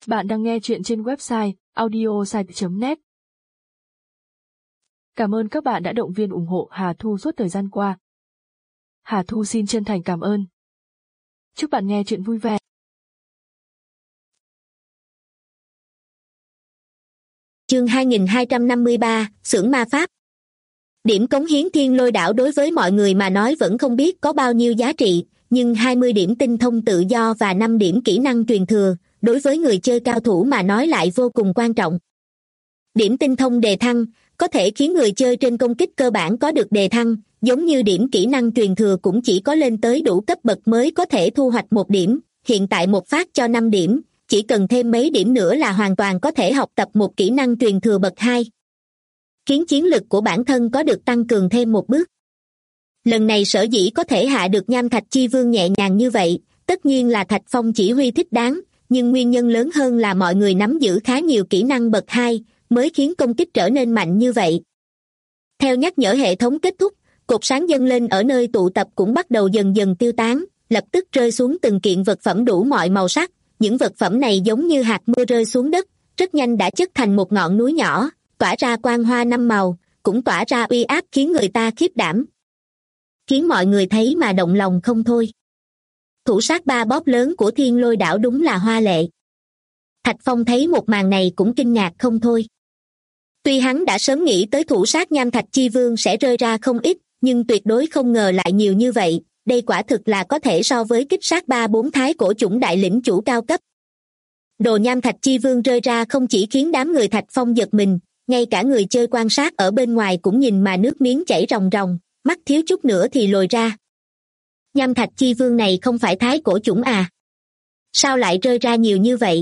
Bạn đang nghe chuyện trên website audiosite.net. Cảm ơn các bạn đã động viên ủng hộ Hà Thu suốt thời gian qua. Hà Thu xin chân thành cảm ơn. Chúc bạn nghe chuyện vui vẻ. Chương 2253, xưởng ma pháp. Điểm cống hiến Thiên Lôi Đảo đối với mọi người mà nói vẫn không biết có bao nhiêu giá trị, nhưng 20 điểm tinh thông tự do và 5 điểm kỹ năng truyền thừa, đối với người chơi cao thủ mà nói lại vô cùng quan trọng. Điểm tinh thông đề thăng, có thể khiến người chơi trên công kích cơ bản có được đề thăng, giống như điểm kỹ năng truyền thừa cũng chỉ có lên tới đủ cấp bậc mới có thể thu hoạch 1 điểm, hiện tại một phát cho 5 điểm, chỉ cần thêm mấy điểm nữa là hoàn toàn có thể học tập một kỹ năng truyền thừa bậc 2. Khiến chiến lực của bản thân có được tăng cường thêm một bước. Lần này sở dĩ có thể hạ được Nham Thạch Chi Vương nhẹ nhàng như vậy, tất nhiên là Thạch Phong chỉ huy thích đáng, nhưng nguyên nhân lớn hơn là mọi người nắm giữ khá nhiều kỹ năng bậc 2, mới khiến công kích trở nên mạnh như vậy. Theo nhắc nhở hệ thống kết thúc, cột sáng dâng lên ở nơi tụ tập cũng bắt đầu dần dần tiêu tán, lập tức rơi xuống từng kiện vật phẩm đủ mọi màu sắc. Những vật phẩm này giống như hạt mưa rơi xuống đất, rất nhanh đã chất thành một ngọn núi nhỏ, tỏa ra quang hoa 5 màu, cũng tỏa ra uy áp khiến người ta khiếp đảm. Khiến mọi người thấy mà động lòng không thôi. Thủ sát 3 bóp lớn của Thiên Lôi Đảo đúng là hoa lệ. Thạch Phong thấy một màn này cũng kinh ngạc không thôi. Tuy hắn đã sớm nghĩ tới thủ sát Nham Thạch Chi Vương sẽ rơi ra không ít, nhưng tuyệt đối không ngờ lại nhiều như vậy. Đây quả thực là có thể so với kích sát 3-4 thái cổ chủng đại lĩnh chủ cao cấp. Đồ Nham Thạch Chi Vương rơi ra không chỉ khiến đám người Thạch Phong giật mình, ngay cả người chơi quan sát ở bên ngoài cũng nhìn mà nước miếng chảy ròng ròng, mắt thiếu chút nữa thì lồi ra. Nham Thạch Chi Vương này không phải thái cổ chủng à? Sao lại rơi ra nhiều như vậy?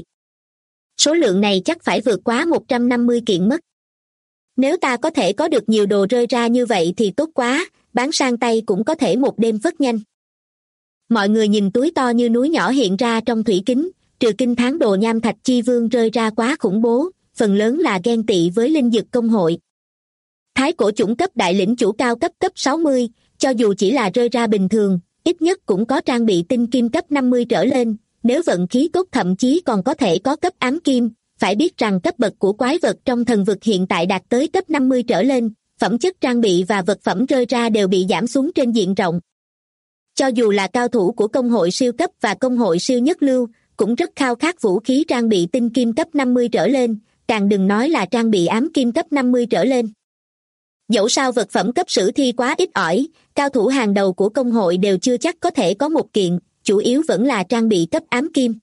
Số lượng này chắc phải vượt quá 150 kiện mất. Nếu ta có thể có được nhiều đồ rơi ra như vậy thì tốt quá, bán sang tay cũng có thể một đêm phất nhanh. Mọi người nhìn túi to như núi nhỏ hiện ra trong thủy kính, trừ kinh thán đồ Nham Thạch Chi Vương rơi ra quá khủng bố, phần lớn là ghen tị với linh dực công hội. Thái cổ chủng cấp đại lĩnh chủ cao cấp 60, cho dù chỉ là rơi ra bình thường, ít nhất cũng có trang bị tinh kim cấp 50 trở lên, nếu vận khí tốt thậm chí còn có thể có cấp ám kim. Phải biết rằng cấp bậc của quái vật trong thần vực hiện tại đạt tới cấp 50 trở lên, phẩm chất trang bị và vật phẩm rơi ra đều bị giảm xuống trên diện rộng. Cho dù là cao thủ của công hội siêu cấp và công hội siêu nhất lưu, cũng rất khao khát vũ khí trang bị tinh kim cấp 50 trở lên, càng đừng nói là trang bị ám kim cấp 50 trở lên. Dẫu sao vật phẩm cấp sử thi quá ít ỏi, cao thủ hàng đầu của công hội đều chưa chắc có thể có một kiện, chủ yếu vẫn là trang bị cấp ám kim.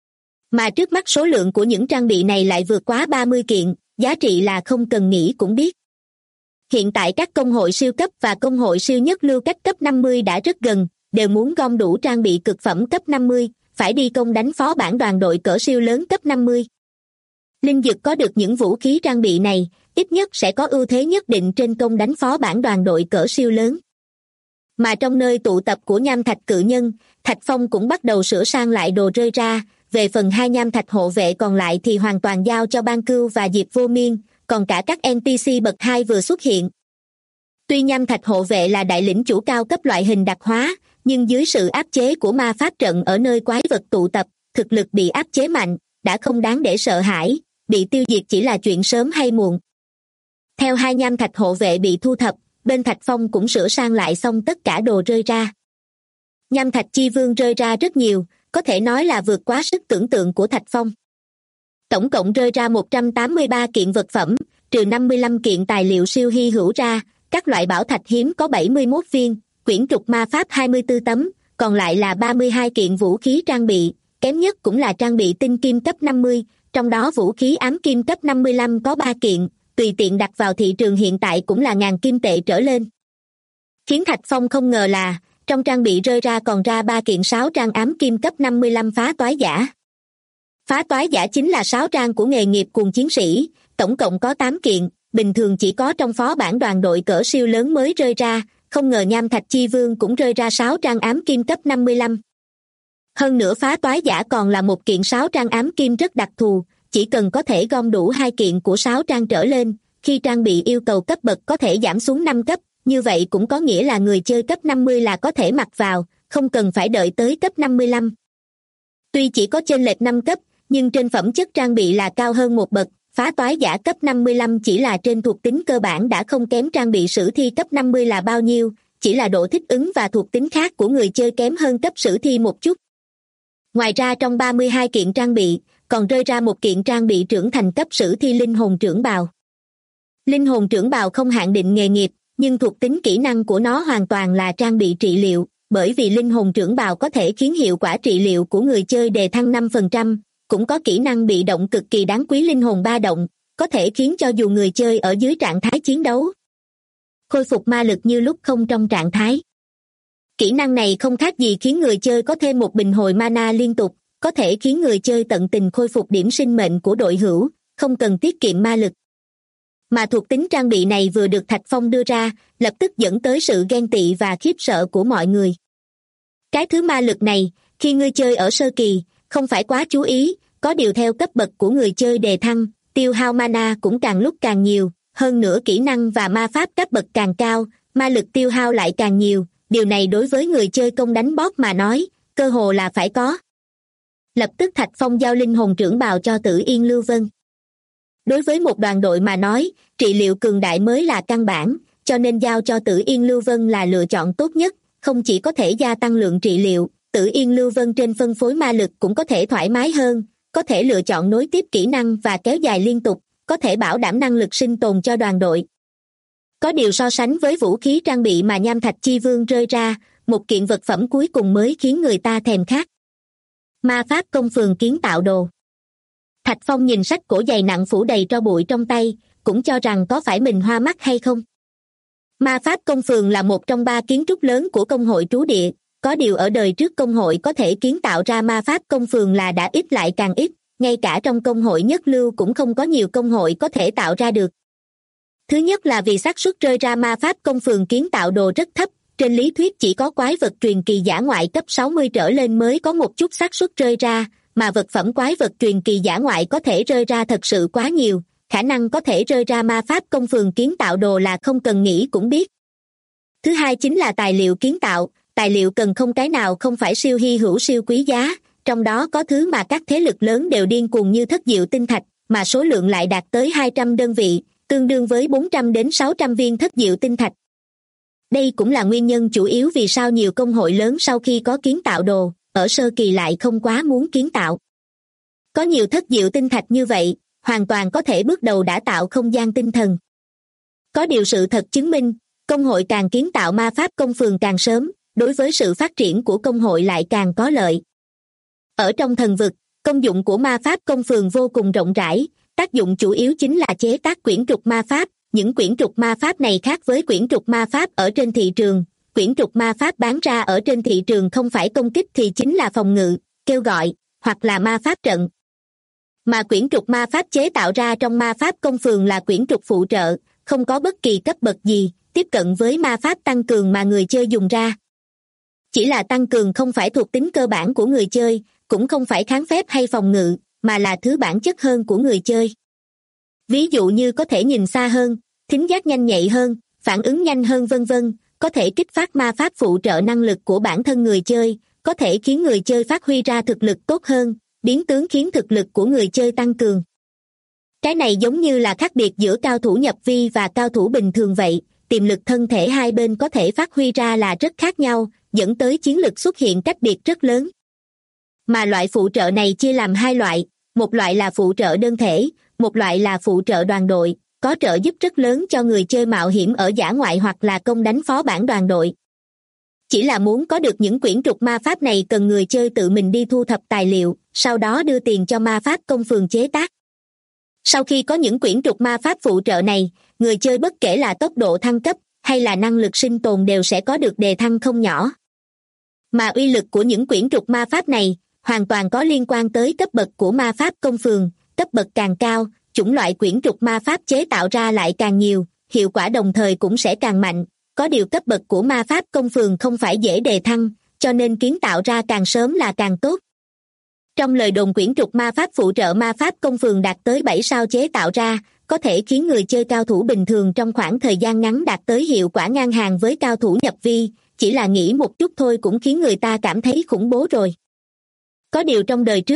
Mà trước mắt số lượng của những trang bị này lại vượt quá 30 kiện, giá trị là không cần nghĩ cũng biết. Hiện tại các công hội siêu cấp và công hội siêu nhất lưu cách cấp 50 đã rất gần, đều muốn gom đủ trang bị cực phẩm cấp 50, phải đi công đánh phó bản đoàn đội cỡ siêu lớn cấp 50. Linh dực có được những vũ khí trang bị này, ít nhất sẽ có ưu thế nhất định trên công đánh phó bản đoàn đội cỡ siêu lớn. Mà trong nơi tụ tập của Nham Thạch cự nhân, Thạch Phong cũng bắt đầu sửa sang lại đồ rơi ra. Về phần 2 Nham Thạch hộ vệ còn lại thì hoàn toàn giao cho Ban Cưu và Diệp Vô Miên, còn cả các NPC bậc 2 vừa xuất hiện. Tuy Nham Thạch hộ vệ là đại lĩnh chủ cao cấp loại hình đặc hóa, nhưng dưới sự áp chế của ma pháp trận ở nơi quái vật tụ tập, thực lực bị áp chế mạnh, đã không đáng để sợ hãi, bị tiêu diệt chỉ là chuyện sớm hay muộn. Theo 2 Nham Thạch hộ vệ bị thu thập, bên Thạch Phong cũng sửa sang lại xong tất cả đồ rơi ra. Nham Thạch Chi Vương rơi ra rất nhiều, có thể nói là vượt quá sức tưởng tượng của Thạch Phong. Tổng cộng rơi ra 183 kiện vật phẩm, trừ 55 kiện tài liệu siêu hy hữu ra, các loại bảo thạch hiếm có 71 viên, quyển trục ma pháp 24 tấm, còn lại là 32 kiện vũ khí trang bị, kém nhất cũng là trang bị tinh kim cấp 50, trong đó vũ khí ám kim cấp 55 có 3 kiện, tùy tiện đặt vào thị trường hiện tại cũng là ngàn kim tệ trở lên. Khiến Thạch Phong không ngờ là, trong trang bị rơi ra còn ra 3 kiện 6 trang ám kim cấp 55 phá toái giả. Phá toái giả chính là 6 trang của nghề nghiệp cuồng chiến sĩ, tổng cộng có 8 kiện, bình thường chỉ có trong phó bản đoàn đội cỡ siêu lớn mới rơi ra, không ngờ Nham Thạch Chi Vương cũng rơi ra 6 trang ám kim cấp 55. Hơn nữa phá toái giả còn là một kiện 6 trang ám kim rất đặc thù, chỉ cần có thể gom đủ 2 kiện của 6 trang trở lên, khi trang bị yêu cầu cấp bậc có thể giảm xuống 5 cấp, như vậy cũng có nghĩa là người chơi cấp 50 là có thể mặc vào, không cần phải đợi tới cấp 55. Tuy chỉ có chênh lệch 5 cấp, nhưng trên phẩm chất trang bị là cao hơn một bậc. Phá toái giả cấp 55 chỉ là trên thuộc tính cơ bản đã không kém trang bị sử thi cấp 50 là bao nhiêu, chỉ là độ thích ứng và thuộc tính khác của người chơi kém hơn cấp sử thi một chút. Ngoài ra trong 32 kiện trang bị, còn rơi ra một kiện trang bị trưởng thành cấp sử thi linh hồn trưởng bào. Linh hồn trưởng bào không hạn định nghề nghiệp, nhưng thuộc tính kỹ năng của nó hoàn toàn là trang bị trị liệu, bởi vì linh hồn trưởng bào có thể khiến hiệu quả trị liệu của người chơi đề thăng 5%, cũng có kỹ năng bị động cực kỳ đáng quý linh hồn ba động, có thể khiến cho dù người chơi ở dưới trạng thái chiến đấu, khôi phục ma lực như lúc không trong trạng thái. Kỹ năng này không khác gì khiến người chơi có thêm một bình hồi mana liên tục, có thể khiến người chơi tận tình khôi phục điểm sinh mệnh của đội hữu, không cần tiết kiệm ma lực. Mà thuộc tính trang bị này vừa được Thạch Phong đưa ra, lập tức dẫn tới sự ghen tị và khiếp sợ của mọi người. Cái thứ ma lực này, khi người chơi ở sơ kỳ, không phải quá chú ý, có điều theo cấp bậc của người chơi đề thăng, tiêu hao mana cũng càng lúc càng nhiều, hơn nữa kỹ năng và ma pháp cấp bậc càng cao, ma lực tiêu hao lại càng nhiều, điều này đối với người chơi công đánh boss mà nói, cơ hồ là phải có. Lập tức Thạch Phong giao linh hồn trưởng bào cho Tử Yên Lưu Vân. Đối với một đoàn đội mà nói, trị liệu cường đại mới là căn bản, cho nên giao cho Tử Yên Lưu Vân là lựa chọn tốt nhất, không chỉ có thể gia tăng lượng trị liệu, Tử Yên Lưu Vân trên phân phối ma lực cũng có thể thoải mái hơn, có thể lựa chọn nối tiếp kỹ năng và kéo dài liên tục, có thể bảo đảm năng lực sinh tồn cho đoàn đội. Có điều so sánh với vũ khí trang bị mà Nham Thạch Chi Vương rơi ra, một kiện vật phẩm cuối cùng mới khiến người ta thèm khát. Ma pháp công phường kiến tạo đồ. Thạch Phong nhìn sách cổ dày nặng phủ đầy tro bụi trong tay, cũng cho rằng có phải mình hoa mắt hay không. Ma pháp công phường là một trong 3 kiến trúc lớn của công hội trú địa, có điều ở đời trước công hội có thể kiến tạo ra ma pháp công phường là đã ít lại càng ít, ngay cả trong công hội nhất lưu cũng không có nhiều công hội có thể tạo ra được. Thứ nhất là vì xác suất rơi ra ma pháp công phường kiến tạo đồ rất thấp, trên lý thuyết chỉ có quái vật truyền kỳ dã ngoại cấp 60 trở lên mới có một chút xác suất rơi ra, mà vật phẩm quái vật truyền kỳ dã ngoại có thể rơi ra thật sự quá nhiều, khả năng có thể rơi ra ma pháp công phường kiến tạo đồ là không cần nghĩ cũng biết. Thứ hai chính là tài liệu kiến tạo, tài liệu cần không cái nào không phải siêu hy hữu siêu quý giá, trong đó có thứ mà các thế lực lớn đều điên cuồng như thất diệu tinh thạch, mà số lượng lại đạt tới 200 đơn vị, tương đương với 400 đến 600 viên thất diệu tinh thạch. Đây cũng là nguyên nhân chủ yếu vì sao nhiều công hội lớn sau khi có kiến tạo đồ, ở sơ kỳ lại không quá muốn kiến tạo. Có nhiều thất diệu tinh thạch như vậy, hoàn toàn có thể bước đầu đã tạo không gian tinh thần. Có điều sự thật chứng minh, công hội càng kiến tạo ma pháp công phường càng sớm, đối với sự phát triển của công hội lại càng có lợi. Ở trong thần vực, công dụng của ma pháp công phường vô cùng rộng rãi, tác dụng chủ yếu chính là chế tác quyển trục ma pháp. Những quyển trục ma pháp này khác với quyển trục ma pháp ở trên thị trường, quyển trục ma pháp bán ra ở trên thị trường không phải công kích thì chính là phòng ngự, kêu gọi, hoặc là ma pháp trận. Mà quyển trục ma pháp chế tạo ra trong ma pháp công phường là quyển trục phụ trợ, không có bất kỳ cấp bậc gì, tiếp cận với ma pháp tăng cường mà người chơi dùng ra. Chỉ là tăng cường không phải thuộc tính cơ bản của người chơi, cũng không phải kháng phép hay phòng ngự, mà là thứ bản chất hơn của người chơi. Ví dụ như có thể nhìn xa hơn, thính giác nhanh nhạy hơn, phản ứng nhanh hơn vân vân, có thể kích phát ma pháp phụ trợ năng lực của bản thân người chơi, có thể khiến người chơi phát huy ra thực lực tốt hơn, biến tướng khiến thực lực của người chơi tăng cường. Cái này giống như là khác biệt giữa cao thủ nhập vi và cao thủ bình thường vậy, tiềm lực thân thể hai bên có thể phát huy ra là rất khác nhau, dẫn tới chiến lực xuất hiện cách biệt rất lớn. Mà loại phụ trợ này chia làm 2 loại, một loại là phụ trợ đơn thể, một loại là phụ trợ đoàn đội, có trợ giúp rất lớn cho người chơi mạo hiểm ở dã ngoại hoặc là công đánh phó bản đoàn đội. Chỉ là muốn có được những quyển trục ma pháp này cần người chơi tự mình đi thu thập tài liệu, sau đó đưa tiền cho ma pháp công phường chế tác. Sau khi có những quyển trục ma pháp phụ trợ này, người chơi bất kể là tốc độ thăng cấp hay là năng lực sinh tồn đều sẽ có được đề thăng không nhỏ. Mà uy lực của những quyển trục ma pháp này hoàn toàn có liên quan tới cấp bậc của ma pháp công phường, cấp bậc càng cao, chủng loại quyển trục ma pháp chế tạo ra lại càng nhiều, hiệu quả đồng thời cũng sẽ càng mạnh. Có điều cấp bậc của ma pháp công phường không phải dễ đề thăng, cho nên kiến tạo ra càng sớm là càng tốt. Trong lời đồn quyển trục ma pháp phụ trợ ma pháp công phường đạt tới 7 sao chế tạo ra, có thể khiến người chơi cao thủ bình thường trong khoảng thời gian ngắn đạt tới hiệu quả ngang hàng với cao thủ nhập vi, chỉ là nghĩ một chút thôi cũng khiến người ta cảm thấy khủng bố rồi. Có điều trong đời trước,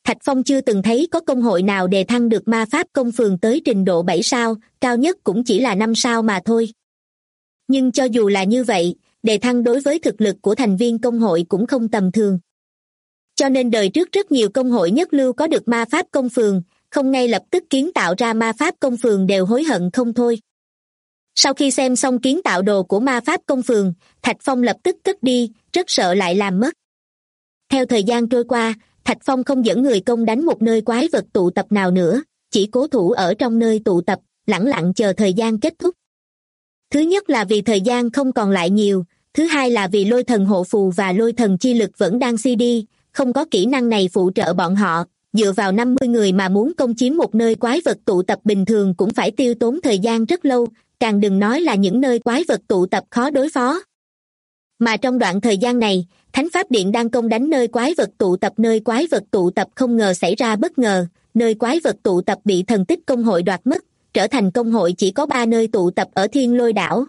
Thạch Phong chưa từng thấy có công hội nào đề thăng được ma pháp công phường tới trình độ 7 sao, cao nhất cũng chỉ là 5 sao mà thôi. Nhưng cho dù là như vậy, đề thăng đối với thực lực của thành viên công hội cũng không tầm thường. Cho nên đời trước rất nhiều công hội nhất lưu có được ma pháp công phường, không ngay lập tức kiến tạo ra ma pháp công phường đều hối hận không thôi. Sau khi xem xong kiến tạo đồ của ma pháp công phường, Thạch Phong lập tức cất đi, rất sợ lại làm mất. Theo thời gian trôi qua, Thạch Phong không dẫn người công đánh một nơi quái vật tụ tập nào nữa, chỉ cố thủ ở trong nơi tụ tập, lẳng lặng chờ thời gian kết thúc. Thứ nhất là vì thời gian không còn lại nhiều, thứ hai là vì lôi thần hộ phù và lôi thần chi lực vẫn đang CD, không có kỹ năng này phụ trợ bọn họ, dựa vào 50 người mà muốn công chiếm một nơi quái vật tụ tập bình thường cũng phải tiêu tốn thời gian rất lâu, càng đừng nói là những nơi quái vật tụ tập khó đối phó. Mà trong đoạn thời gian này, Thánh Pháp Điện đang công đánh nơi quái vật tụ tập. Nơi quái vật tụ tập không ngờ xảy ra bất ngờ, nơi quái vật tụ tập bị thần tích công hội đoạt mất, trở thành công hội chỉ có 3 nơi tụ tập ở Thiên Lôi Đảo.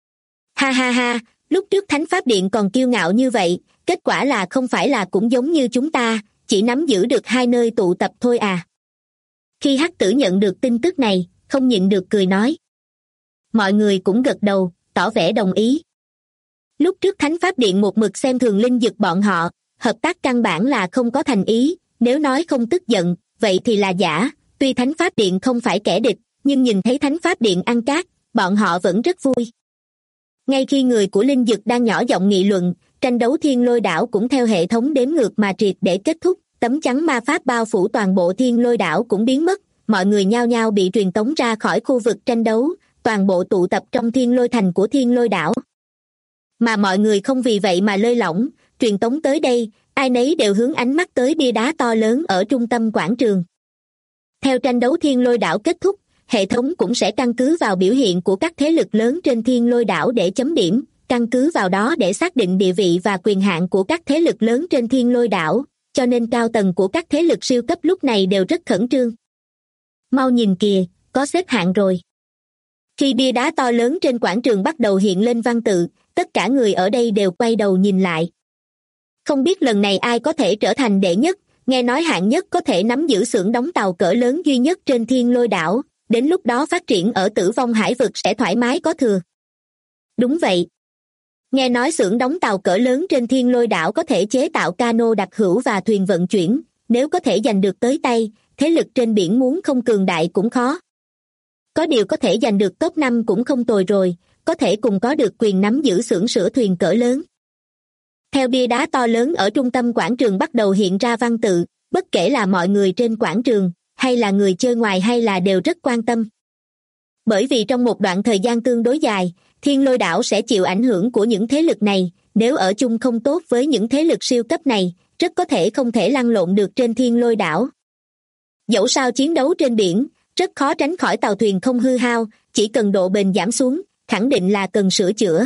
Ha ha ha, lúc trước Thánh Pháp Điện còn kiêu ngạo như vậy, kết quả là không phải là cũng giống như chúng ta, chỉ nắm giữ được 2 nơi tụ tập thôi à. Khi Hắc Tử nhận được tin tức này, không nhịn được cười nói. Mọi người cũng gật đầu, tỏ vẻ đồng ý. Lúc trước Thánh Pháp Điện một mực xem thường Linh Dực bọn họ, hợp tác căn bản là không có thành ý, nếu nói không tức giận, vậy thì là giả, tuy Thánh Pháp Điện không phải kẻ địch, nhưng nhìn thấy Thánh Pháp Điện ăn cát, bọn họ vẫn rất vui. Ngay khi người của Linh Dực đang nhỏ giọng nghị luận, tranh đấu Thiên Lôi Đảo cũng theo hệ thống đếm ngược mà triệt để kết thúc, tấm chắn ma pháp bao phủ toàn bộ Thiên Lôi Đảo cũng biến mất, mọi người nhao nhao bị truyền tống ra khỏi khu vực tranh đấu, toàn bộ tụ tập trong Thiên Lôi Thành của Thiên Lôi Đảo. Mà mọi người không vì vậy mà lơi lỏng, truyền tống tới đây, ai nấy đều hướng ánh mắt tới bia đá to lớn ở trung tâm quảng trường. Theo tranh đấu Thiên Lôi Đảo kết thúc, hệ thống cũng sẽ căn cứ vào biểu hiện của các thế lực lớn trên Thiên Lôi Đảo để chấm điểm, căn cứ vào đó để xác định địa vị và quyền hạn của các thế lực lớn trên Thiên Lôi Đảo, cho nên cao tầng của các thế lực siêu cấp lúc này đều rất khẩn trương. Mau nhìn kìa, có xếp hạng rồi. Khi bia đá to lớn trên quảng trường bắt đầu hiện lên văn tự, tất cả người ở đây đều quay đầu nhìn lại. Không biết lần này ai có thể trở thành đệ nhất, nghe nói hạng nhất có thể nắm giữ xưởng đóng tàu cỡ lớn duy nhất trên Thiên Lôi Đảo, đến lúc đó phát triển ở Tử Vong Hải vực sẽ thoải mái có thừa. Đúng vậy. Nghe nói xưởng đóng tàu cỡ lớn trên Thiên Lôi Đảo có thể chế tạo cano đặc hữu và thuyền vận chuyển, nếu có thể giành được tới tay, thế lực trên biển muốn không cường đại cũng khó. Có điều có thể giành được top 5 cũng không tồi rồi, có thể cùng có được quyền nắm giữ xưởng sửa thuyền cỡ lớn. Theo bia đá to lớn ở trung tâm quảng trường bắt đầu hiện ra văn tự, bất kể là mọi người trên quảng trường, hay là người chơi ngoài hay là đều rất quan tâm. Bởi vì trong một đoạn thời gian tương đối dài, Thiên Lôi Đảo sẽ chịu ảnh hưởng của những thế lực này, nếu ở chung không tốt với những thế lực siêu cấp này, rất có thể không thể lăn lộn được trên Thiên Lôi Đảo. Dẫu sao chiến đấu trên biển, rất khó tránh khỏi tàu thuyền không hư hao, chỉ cần độ bền giảm xuống, khẳng định là cần sửa chữa.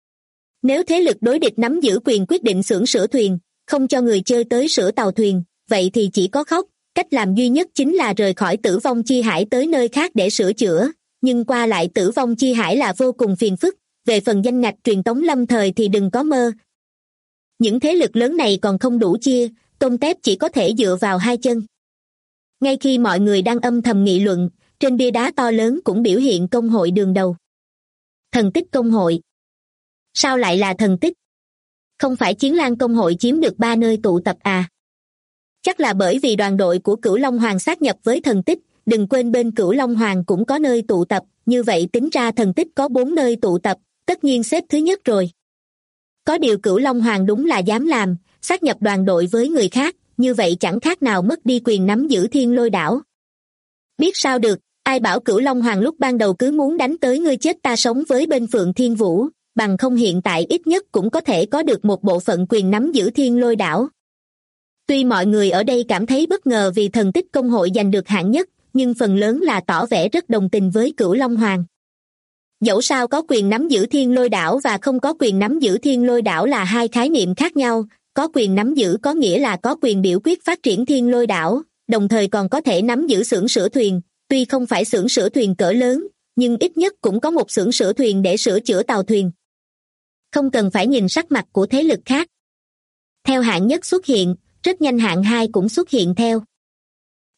Nếu thế lực đối địch nắm giữ quyền quyết định xưởng sửa thuyền, không cho người chơi tới sửa tàu thuyền, vậy thì chỉ có khóc, cách làm duy nhất chính là rời khỏi Tử Vong Chi Hải tới nơi khác để sửa chữa, nhưng qua lại Tử Vong Chi Hải là vô cùng phiền phức, về phần danh ngạch truyền tống lâm thời thì đừng có mơ. Những thế lực lớn này còn không đủ chia, tôm tép chỉ có thể dựa vào hai chân. Ngay khi mọi người đang âm thầm nghị luận, trên bia đá to lớn cũng biểu hiện công hội đường đầu. Thần tích công hội. Sao lại là thần tích? Không phải Chiến Lang công hội chiếm được 3 nơi tụ tập à? Chắc là bởi vì đoàn đội của Cửu Long Hoàng sát nhập với thần tích, đừng quên bên Cửu Long Hoàng cũng có nơi tụ tập, như vậy tính ra thần tích có 4 nơi tụ tập, tất nhiên xếp thứ nhất rồi. Có điều Cửu Long Hoàng đúng là dám làm, sát nhập đoàn đội với người khác, như vậy chẳng khác nào mất đi quyền nắm giữ Thiên Lôi Đảo. Biết sao được, ai bảo Cửu Long Hoàng lúc ban đầu cứ muốn đánh tới ngươi chết ta sống với bên Phượng Thiên Vũ, bằng không hiện tại ít nhất cũng có thể có được một bộ phận quyền nắm giữ Thiên Lôi Đảo. Tuy mọi người ở đây cảm thấy bất ngờ vì thần tích công hội giành được hạng nhất, nhưng phần lớn là tỏ vẻ rất đồng tình với Cửu Long Hoàng. Dẫu sao có quyền nắm giữ Thiên Lôi Đảo và không có quyền nắm giữ Thiên Lôi Đảo là hai khái niệm khác nhau, có quyền nắm giữ có nghĩa là có quyền biểu quyết phát triển Thiên Lôi Đảo, đồng thời còn có thể nắm giữ xưởng sửa thuyền, tuy không phải xưởng sửa thuyền cỡ lớn, nhưng ít nhất cũng có một xưởng sửa thuyền để sửa chữa tàu thuyền. Không cần phải nhìn sắc mặt của thế lực khác. Theo hạng nhất xuất hiện, rất nhanh hạng 2 cũng xuất hiện theo.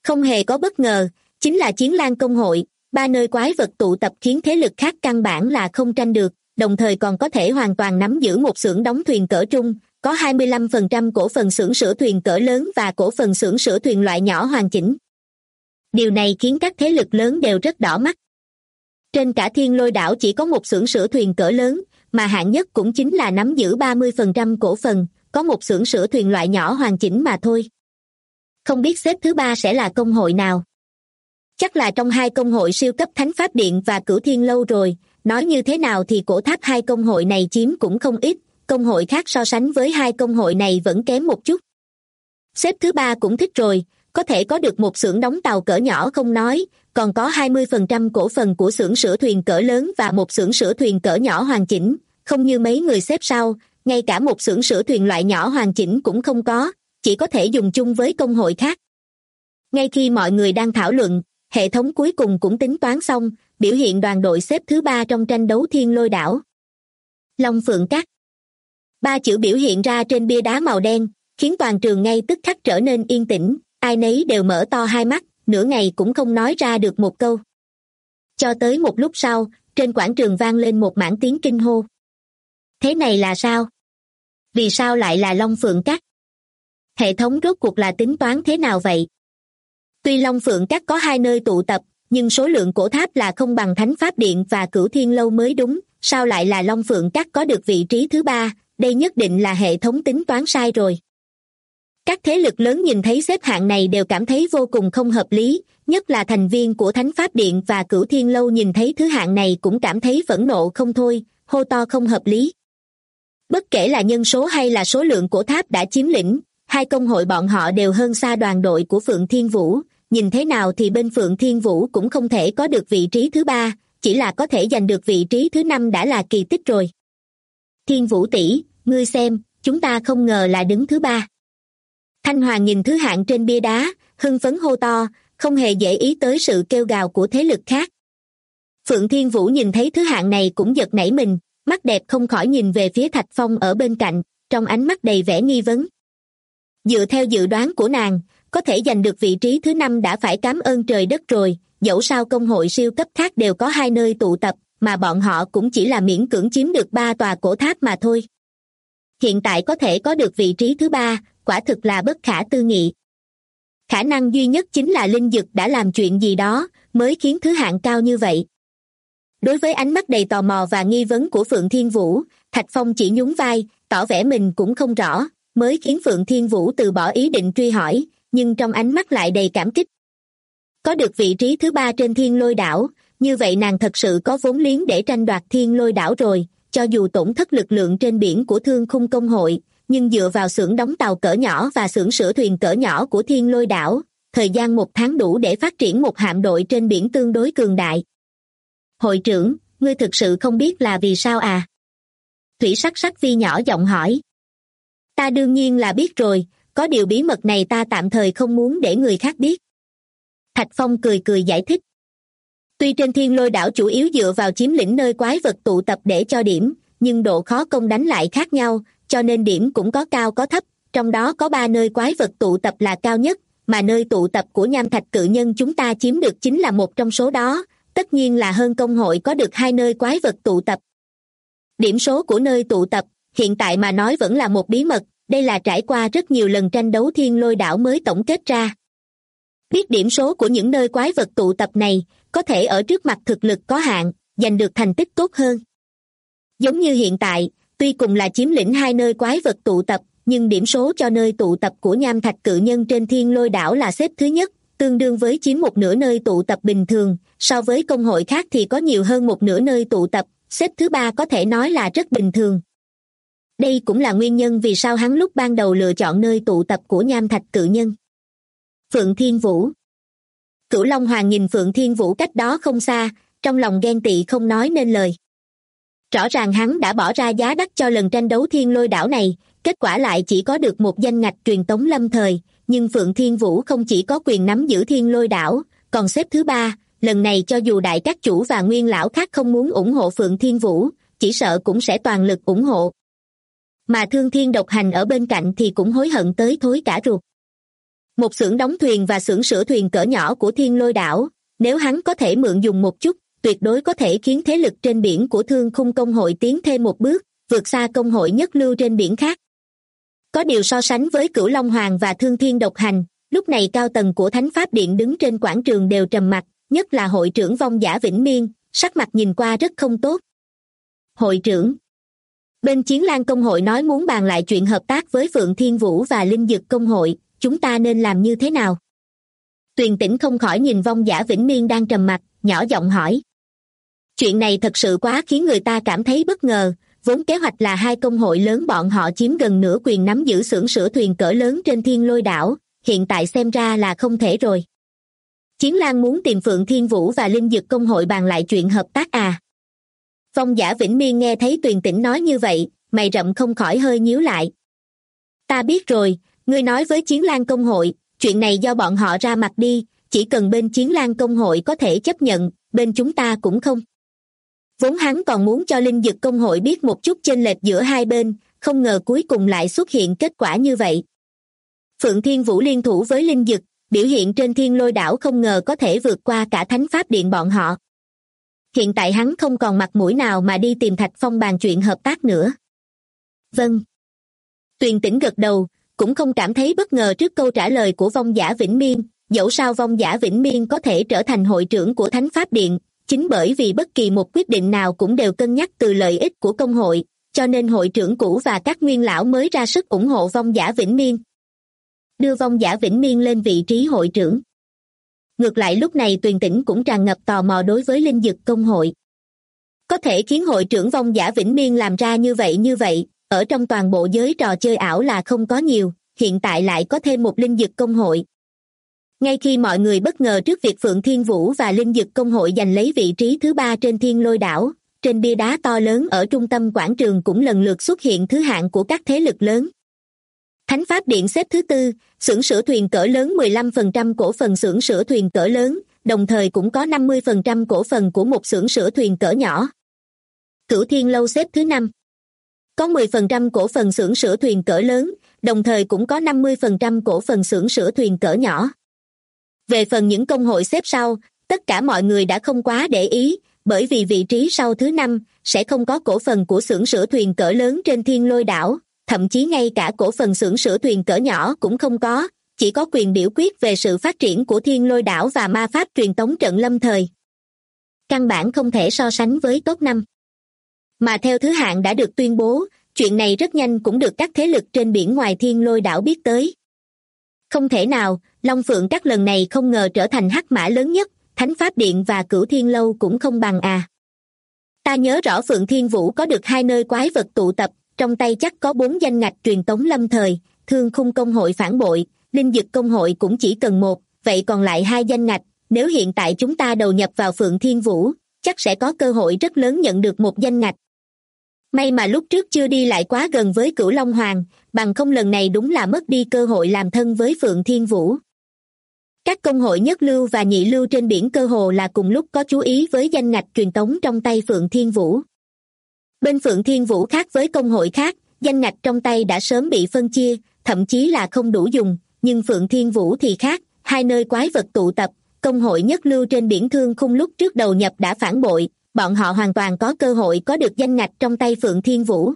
Không hề có bất ngờ, chính là Chiến Lan Công hội, ba nơi quái vật tụ tập khiến thế lực khác căn bản là không tranh được, đồng thời còn có thể hoàn toàn nắm giữ một xưởng đóng thuyền cỡ trung, có 25% cổ phần xưởng sửa thuyền cỡ lớn và cổ phần xưởng sửa thuyền loại nhỏ hoàn chỉnh. Điều này khiến các thế lực lớn đều rất đỏ mắt. Trên cả Thiên Lôi đảo chỉ có một xưởng sửa thuyền cỡ lớn, mà hạng nhất cũng chính là nắm giữ 30% cổ phần, có một xưởng sửa thuyền loại nhỏ hoàn chỉnh mà thôi. Không biết xếp thứ ba sẽ là công hội nào? Chắc là trong hai công hội siêu cấp Thánh Pháp Điện và Cửu Thiên Lâu rồi, nói như thế nào thì cổ tháp hai công hội này chiếm cũng không ít, công hội khác so sánh với hai công hội này vẫn kém một chút. Xếp thứ ba cũng thích rồi, có thể có được một xưởng đóng tàu cỡ nhỏ không nói, còn có 20% cổ phần của xưởng sửa thuyền cỡ lớn và một xưởng sửa thuyền cỡ nhỏ hoàn chỉnh, không như mấy người xếp sau, ngay cả một xưởng sửa thuyền loại nhỏ hoàn chỉnh cũng không có, chỉ có thể dùng chung với công hội khác. Ngay khi mọi người đang thảo luận, hệ thống cuối cùng cũng tính toán xong, biểu hiện đoàn đội xếp thứ ba trong tranh đấu Thiên Lôi đảo. Long Phượng Các. Ba chữ biểu hiện ra trên bia đá màu đen, khiến toàn trường ngay tức khắc trở nên yên tĩnh, ai nấy đều mở to hai mắt, nửa ngày cũng không nói ra được một câu. Cho tới một lúc sau, trên quảng trường vang lên một mảng tiếng kinh hô. Thế này là sao? Vì sao lại là Long Phượng Các? Hệ thống rốt cuộc là tính toán thế nào vậy? Tuy Long Phượng Các có hai nơi tụ tập, nhưng số lượng cổ tháp là không bằng Thánh Pháp Điện và Cửu Thiên Lâu mới đúng, sao lại là Long Phượng Các có được vị trí thứ ba, đây nhất định là hệ thống tính toán sai rồi. Các thế lực lớn nhìn thấy xếp hạng này đều cảm thấy vô cùng không hợp lý, nhất là thành viên của Thánh Pháp Điện và Cửu Thiên Lâu nhìn thấy thứ hạng này cũng cảm thấy phẫn nộ không thôi, hô to không hợp lý. Bất kể là nhân số hay là số lượng cổ tháp đã chiếm lĩnh, hai công hội bọn họ đều hơn xa đoàn đội của Phượng Thiên Vũ, nhìn thế nào thì bên Phượng Thiên Vũ cũng không thể có được vị trí thứ ba, chỉ là có thể giành được vị trí thứ năm đã là kỳ tích rồi. Thiên Vũ tỷ, ngươi xem, chúng ta không ngờ là đứng thứ ba. Thanh Hoàng nhìn thứ hạng trên bia đá, hưng phấn hô to, không hề để ý tới sự kêu gào của thế lực khác. Phượng Thiên Vũ nhìn thấy thứ hạng này cũng giật nảy mình, mắt đẹp không khỏi nhìn về phía Thạch Phong ở bên cạnh, trong ánh mắt đầy vẻ nghi vấn. Dựa theo dự đoán của nàng, có thể giành được vị trí thứ năm đã phải cảm ơn trời đất rồi, dẫu sao công hội siêu cấp khác đều có hai nơi tụ tập, mà bọn họ cũng chỉ là miễn cưỡng chiếm được ba tòa cổ tháp mà thôi. Hiện tại có thể có được vị trí thứ ba, quả thực là bất khả tư nghị. Khả năng duy nhất chính là Linh Dực đã làm chuyện gì đó, mới khiến thứ hạng cao như vậy. Đối với ánh mắt đầy tò mò và nghi vấn của Phượng Thiên Vũ, Thạch Phong chỉ nhún vai, tỏ vẻ mình cũng không rõ, mới khiến Phượng Thiên Vũ từ bỏ ý định truy hỏi, nhưng trong ánh mắt lại đầy cảm kích. Có được vị trí thứ ba trên Thiên Lôi đảo, như vậy nàng thật sự có vốn liếng để tranh đoạt Thiên Lôi đảo rồi, cho dù tổn thất lực lượng trên biển của Thương Khung công hội, nhưng dựa vào xưởng đóng tàu cỡ nhỏ và xưởng sửa thuyền cỡ nhỏ của Thiên Lôi đảo, thời gian một tháng đủ để phát triển một hạm đội trên biển tương đối cường đại. Hội trưởng, ngươi thực sự không biết là vì sao à? Thủy Sắc Sắc Vi nhỏ giọng hỏi. Ta đương nhiên là biết rồi, có điều bí mật này ta tạm thời không muốn để người khác biết. Thạch Phong cười cười giải thích. Tuy trên Thiên Lôi đảo chủ yếu dựa vào chiếm lĩnh nơi quái vật tụ tập để cho điểm, nhưng độ khó công đánh lại khác nhau, cho nên điểm cũng có cao có thấp, trong đó có ba nơi quái vật tụ tập là cao nhất, mà nơi tụ tập của Nham Thạch Cự Nhân chúng ta chiếm được chính là một trong số đó, tất nhiên là hơn công hội có được hai nơi quái vật tụ tập. Điểm số của nơi tụ tập, hiện tại mà nói vẫn là một bí mật, đây là trải qua rất nhiều lần tranh đấu Thiên Lôi đảo mới tổng kết ra. Biết điểm số của những nơi quái vật tụ tập này, có thể ở trước mặt thực lực có hạn, giành được thành tích tốt hơn. Giống như hiện tại, tuy cùng là chiếm lĩnh hai nơi quái vật tụ tập, nhưng điểm số cho nơi tụ tập của Nham Thạch Cự Nhân trên Thiên Lôi đảo là xếp thứ nhất, tương đương với chiếm một nửa nơi tụ tập bình thường, so với công hội khác thì có nhiều hơn một nửa nơi tụ tập, xếp thứ ba có thể nói là rất bình thường. Đây cũng là nguyên nhân vì sao hắn lúc ban đầu lựa chọn nơi tụ tập của Nham Thạch Cự Nhân. Phượng Thiên Vũ. Cửu Long Hoàng nhìn Phượng Thiên Vũ cách đó không xa, trong lòng ghen tị không nói nên lời. Rõ ràng hắn đã bỏ ra giá đắt cho lần tranh đấu Thiên Lôi đảo này, kết quả lại chỉ có được một danh ngạch truyền tống lâm thời, nhưng Phượng Thiên Vũ không chỉ có quyền nắm giữ Thiên Lôi đảo, còn xếp thứ ba, lần này cho dù đại các chủ và nguyên lão khác không muốn ủng hộ Phượng Thiên Vũ, chỉ sợ cũng sẽ toàn lực ủng hộ. Mà Thương Thiên Độc Hành ở bên cạnh thì cũng hối hận tới thối cả ruột. Một xưởng đóng thuyền và xưởng sửa thuyền cỡ nhỏ của Thiên Lôi đảo, nếu hắn có thể mượn dùng một chút, tuyệt đối có thể khiến thế lực trên biển của Thương Khung công hội tiến thêm một bước, vượt xa công hội nhất lưu trên biển khác. Có điều so sánh với Cửu Long Hoàng và Thương Thiên độc hành, lúc này cao tầng của Thánh Pháp Điện đứng trên quảng trường đều trầm mặc, nhất là hội trưởng Vong Giả Vĩnh Miên, sắc mặt nhìn qua rất không tốt. Hội trưởng, bên Chiến Lan công hội nói muốn bàn lại chuyện hợp tác với Phượng Thiên Vũ và Linh Dực công hội, chúng ta nên làm như thế nào? Tuyền Tĩnh không khỏi nhìn Vong Giả Vĩnh Miên đang trầm mặc, nhỏ giọng hỏi. Chuyện này thật sự quá khiến người ta cảm thấy bất ngờ, vốn kế hoạch là hai công hội lớn bọn họ chiếm gần nửa quyền nắm giữ xưởng sửa thuyền cỡ lớn trên Thiên Lôi đảo, hiện tại xem ra là không thể rồi. Chiến Lan muốn tìm Phượng Thiên Vũ và Linh Dực công hội bàn lại chuyện hợp tác à? Vong Giả Vĩnh Miên nghe thấy Tuyền Tĩnh nói như vậy, mày rậm không khỏi hơi nhíu lại. Ta biết rồi, ngươi nói với Chiến Lan công hội, chuyện này do bọn họ ra mặt đi, chỉ cần bên Chiến Lan công hội có thể chấp nhận, bên chúng ta cũng không. Vốn hắn còn muốn cho Linh Dực công hội biết một chút chênh lệch giữa hai bên, không ngờ cuối cùng lại xuất hiện kết quả như vậy. Phượng Thiên Vũ liên thủ với Linh Dực, biểu hiện trên Thiên Lôi đảo không ngờ có thể vượt qua cả Thánh Pháp Điện bọn họ. Hiện tại hắn không còn mặt mũi nào mà đi tìm Thạch Phong bàn chuyện hợp tác nữa. Vâng. Tuyền Tĩnh gật đầu, cũng không cảm thấy bất ngờ trước câu trả lời của Vong Giả Vĩnh Miên, dẫu sao Vong Giả Vĩnh Miên có thể trở thành hội trưởng của Thánh Pháp Điện, chính bởi vì bất kỳ một quyết định nào cũng đều cân nhắc từ lợi ích của công hội, cho nên hội trưởng cũ và các nguyên lão mới ra sức ủng hộ Vong Giả Vĩnh Miên. Đưa Vong Giả Vĩnh Miên lên vị trí hội trưởng. Ngược lại lúc này Tuyền Tĩnh cũng tràn ngập tò mò đối với Linh Dực công hội. Có thể khiến hội trưởng Vong Giả Vĩnh Miên làm ra như vậy, ở trong toàn bộ giới trò chơi ảo là không có nhiều, hiện tại lại có thêm một Linh Dực công hội. Ngay khi mọi người bất ngờ trước việc Phượng Thiên Vũ và Linh Dực công hội giành lấy vị trí thứ 3 trên Thiên Lôi đảo, trên bia đá to lớn ở trung tâm quảng trường cũng lần lượt xuất hiện thứ hạng của các thế lực lớn. Thánh Pháp Điện xếp thứ 4, xưởng sửa thuyền cỡ lớn 15% cổ phần xưởng sửa thuyền cỡ lớn, đồng thời cũng có 50% cổ phần của một xưởng sửa thuyền cỡ nhỏ. Cửu Thiên Lâu xếp thứ 5. Có 10% cổ phần xưởng sửa thuyền cỡ lớn, đồng thời cũng có 50% cổ phần xưởng sửa thuyền cỡ nhỏ. Về phần những công hội xếp sau, tất cả mọi người đã không quá để ý, bởi vì vị trí sau thứ 5 sẽ không có cổ phần của xưởng sửa thuyền cỡ lớn trên Thiên Lôi đảo, thậm chí ngay cả cổ phần xưởng sửa thuyền cỡ nhỏ cũng không có, chỉ có quyền biểu quyết về sự phát triển của Thiên Lôi đảo và ma pháp truyền tống trận lâm thời. Căn bản không thể so sánh với top 5. Mà theo thứ hạng đã được tuyên bố, chuyện này rất nhanh cũng được các thế lực trên biển ngoài Thiên Lôi đảo biết tới. Không thể nào, Long Phượng các lần này không ngờ trở thành hắc mã lớn nhất, Thánh Pháp Điện và Cửu Thiên Lâu cũng không bằng à. Ta nhớ rõ Phượng Thiên Vũ có được 2 nơi quái vật tụ tập, trong tay chắc có 4 danh ngạch truyền tống lâm thời, Thương Khung công hội phản bội, Linh Dực công hội cũng chỉ cần 1, vậy còn lại 2 danh ngạch, nếu hiện tại chúng ta đầu nhập vào Phượng Thiên Vũ, chắc sẽ có cơ hội rất lớn nhận được một danh ngạch. May mà lúc trước chưa đi lại quá gần với Cửu Long Hoàng, bằng không lần này đúng là mất đi cơ hội làm thân với Phượng Thiên Vũ. Các công hội nhất lưu và nhị lưu trên biển cơ hồ là cùng lúc có chú ý với danh ngạch truyền tống trong tay Phượng Thiên Vũ. Bên Phượng Thiên Vũ khác với công hội khác, danh ngạch trong tay đã sớm bị phân chia, thậm chí là không đủ dùng, nhưng Phượng Thiên Vũ thì khác, 2 nơi quái vật tụ tập, công hội nhất lưu trên biển Thương Khung lúc trước đầu nhập đã phản bội, bọn họ hoàn toàn có cơ hội có được danh ngạch trong tay Phượng Thiên Vũ.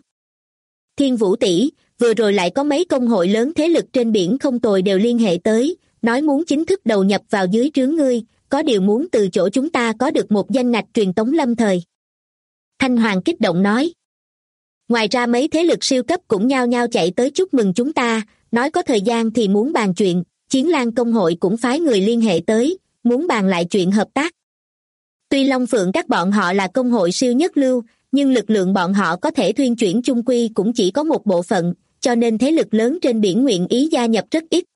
Thiên Vũ tỷ, vừa rồi lại có mấy công hội lớn thế lực trên biển không tồi đều liên hệ tới, nói muốn chính thức đầu nhập vào dưới trướng ngươi, có điều muốn từ chỗ chúng ta có được một danh ngạch truyền tống lâm thời. Thanh Hoàng kích động nói. Ngoài ra mấy thế lực siêu cấp cũng nhao nhao chạy tới chúc mừng chúng ta, nói có thời gian thì muốn bàn chuyện, Chiến Lan công hội cũng phái người liên hệ tới, muốn bàn lại chuyện hợp tác. Tuy Long Phượng các bọn họ là công hội siêu nhất lưu, nhưng lực lượng bọn họ có thể thuyên chuyển chung quy cũng chỉ có một bộ phận, cho nên thế lực lớn trên biển nguyện ý gia nhập rất ít.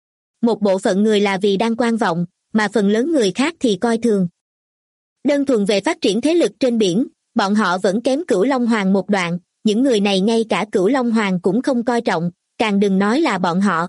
Một bộ phận người là vì đang quan vọng, mà phần lớn người khác thì coi thường. Đơn thuần về phát triển thế lực trên biển, bọn họ vẫn kém Cửu Long Hoàng một đoạn, những người này ngay cả Cửu Long Hoàng cũng không coi trọng, càng đừng nói là bọn họ.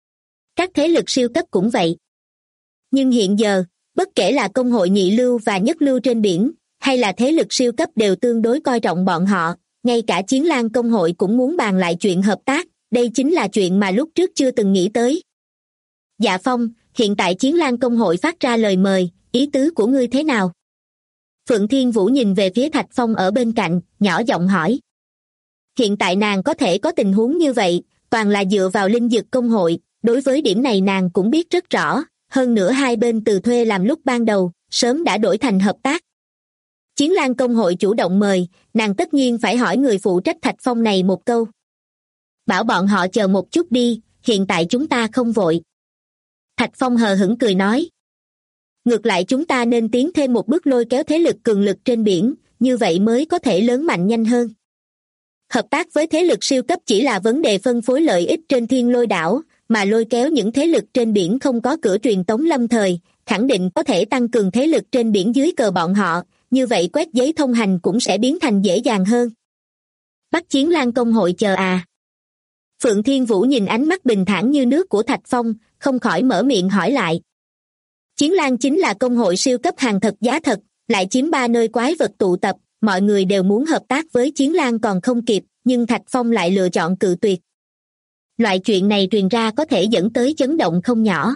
Các thế lực siêu cấp cũng vậy. Nhưng hiện giờ, bất kể là công hội nhị lưu và nhất lưu trên biển, hay là thế lực siêu cấp đều tương đối coi trọng bọn họ, ngay cả Chiến Lan công hội cũng muốn bàn lại chuyện hợp tác, đây chính là chuyện mà lúc trước chưa từng nghĩ tới. Dạ Phong, hiện tại Chiến Lang Công hội phát ra lời mời, ý tứ của ngươi thế nào? Phượng Thiên Vũ nhìn về phía Thạch Phong ở bên cạnh, nhỏ giọng hỏi. Hiện tại nàng có thể có tình huống như vậy, toàn là dựa vào linh dược công hội, đối với điểm này nàng cũng biết rất rõ, hơn nữa hai bên từ thuê làm lúc ban đầu, sớm đã đổi thành hợp tác. Chiến Lang Công hội chủ động mời, nàng tất nhiên phải hỏi người phụ trách Thạch Phong này một câu. Bảo bọn họ chờ một chút đi, hiện tại chúng ta không vội. Thạch Phong hờ hững cười nói. Ngược lại chúng ta nên tiến thêm một bước lôi kéo thế lực cường lực trên biển, như vậy mới có thể lớn mạnh nhanh hơn. Hợp tác với thế lực siêu cấp chỉ là vấn đề phân phối lợi ích trên Thiên Lôi đảo, mà lôi kéo những thế lực trên biển không có cửa truyền tống lâm thời, khẳng định có thể tăng cường thế lực trên biển dưới cờ bọn họ, như vậy quét giấy thông hành cũng sẽ biến thành dễ dàng hơn. Bắt Chiến Lang Công hội chờ à? Phượng Thiên Vũ nhìn ánh mắt bình thản như nước của Thạch Phong, không khỏi mở miệng hỏi lại. Chiến Lang chính là công hội siêu cấp hàng thật giá thật, lại chiếm 3 nơi quái vật tụ tập, mọi người đều muốn hợp tác với Chiến Lang còn không kịp, nhưng Thạch Phong lại lựa chọn cự tuyệt. Loại chuyện này truyền ra có thể dẫn tới chấn động không nhỏ.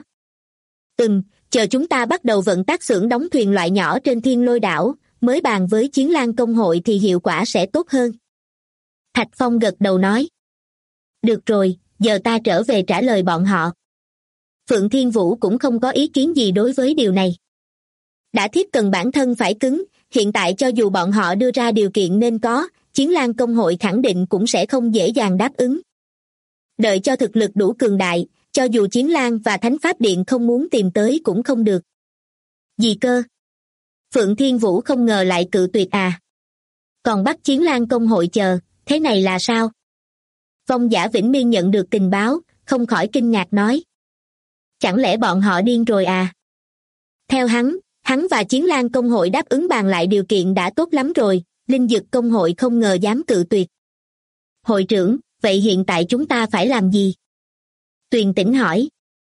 Chờ chúng ta bắt đầu vận tác xưởng đóng thuyền loại nhỏ trên Thiên Lôi đảo, mới bàn với Chiến Lang Công hội thì hiệu quả sẽ tốt hơn. Thạch Phong gật đầu nói. Được rồi, giờ ta trở về trả lời bọn họ. Phượng Thiên Vũ cũng không có ý kiến gì đối với điều này. Đã thiết cần bản thân phải cứng, hiện tại cho dù bọn họ đưa ra điều kiện nên có, Chiến Lang Công hội khẳng định cũng sẽ không dễ dàng đáp ứng. Đợi cho thực lực đủ cường đại, cho dù Chiến Lang và Thánh Pháp Điện không muốn tìm tới cũng không được. Gì cơ? Phượng Thiên Vũ không ngờ lại cự tuyệt à? Còn bắt Chiến Lang Công hội chờ, thế này là sao? Vong Giả Vĩnh Miên nhận được tình báo, không khỏi kinh ngạc nói. Chẳng lẽ bọn họ điên rồi à? Theo hắn và Chiến Lang Công hội đáp ứng bàn lại điều kiện đã tốt lắm rồi, Linh Dực Công hội không ngờ dám cự tuyệt. Hội trưởng, vậy hiện tại chúng ta phải làm gì? Tuyền Tĩnh hỏi.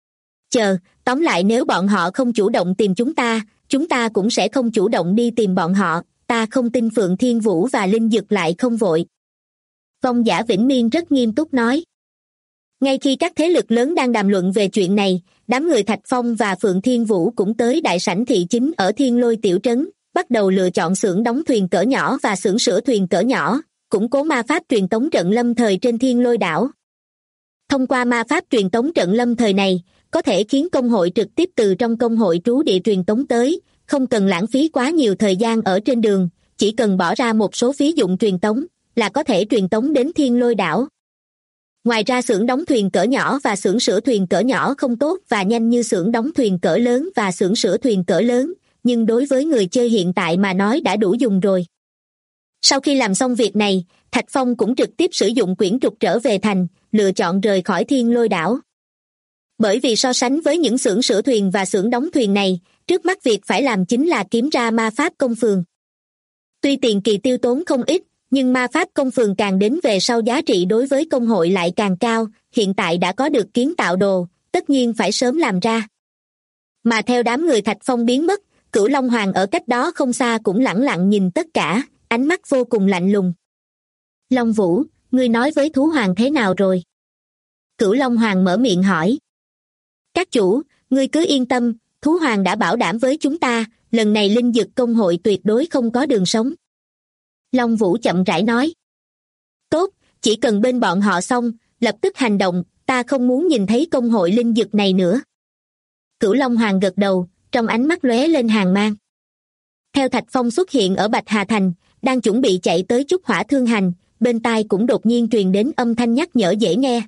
Tóm lại nếu bọn họ không chủ động tìm chúng ta cũng sẽ không chủ động đi tìm bọn họ, ta không tin Phượng Thiên Vũ và Linh Dực lại không vội. Vong Giả Vĩnh Miên rất nghiêm túc nói. Ngay khi các thế lực lớn đang đàm luận về chuyện này, đám người Thạch Phong và Phượng Thiên Vũ cũng tới đại sảnh thị chính ở Thiên Lôi tiểu trấn, bắt đầu lựa chọn xưởng đóng thuyền cỡ nhỏ và xưởng sửa thuyền cỡ nhỏ, củng cố ma pháp truyền tống trận lâm thời trên Thiên Lôi đảo. Thông qua ma pháp truyền tống trận lâm thời này, có thể khiến công hội trực tiếp từ trong công hội trú địa truyền tống tới, không cần lãng phí quá nhiều thời gian ở trên đường, chỉ cần bỏ ra một số phí dụng truyền tống, là có thể truyền tống đến Thiên Lôi đảo. Ngoài ra xưởng đóng thuyền cỡ nhỏ và xưởng sửa thuyền cỡ nhỏ không tốt và nhanh như xưởng đóng thuyền cỡ lớn và xưởng sửa thuyền cỡ lớn, nhưng đối với người chơi hiện tại mà nói đã đủ dùng rồi. Sau khi làm xong việc này, Thạch Phong cũng trực tiếp sử dụng quyển trục trở về thành, lựa chọn rời khỏi Thiên Lôi đảo. Bởi vì so sánh với những xưởng sửa thuyền và xưởng đóng thuyền này, trước mắt việc phải làm chính là kiếm ra ma pháp công phường. Tuy tiền kỳ tiêu tốn không ít, nhưng ma pháp công phường càng đến về sau giá trị đối với công hội lại càng cao, hiện tại đã có được kiến tạo đồ, tất nhiên phải sớm làm ra. Mà theo đám người Thạch Phong biến mất, Cửu Long Hoàng ở cách đó không xa cũng lẳng lặng nhìn tất cả, ánh mắt vô cùng lạnh lùng. Long Vũ, ngươi nói với Thú Hoàng thế nào rồi? Cửu Long Hoàng mở miệng hỏi. Các chủ, ngươi cứ yên tâm, Thú Hoàng đã bảo đảm với chúng ta, lần này Linh Dực Công hội tuyệt đối không có đường sống. Long Vũ chậm rãi nói. Tốt, chỉ cần bên bọn họ xong, lập tức hành động, ta không muốn nhìn thấy công hội Linh Dực này nữa. Cửu Long Hoàng gật đầu, trong ánh mắt lóe lên hàn mang. Theo Thạch Phong xuất hiện ở Bạch Hà Thành, đang chuẩn bị chạy tới Trúc Hỏa Thương Hành, bên tai cũng đột nhiên truyền đến âm thanh nhắc nhở dễ nghe.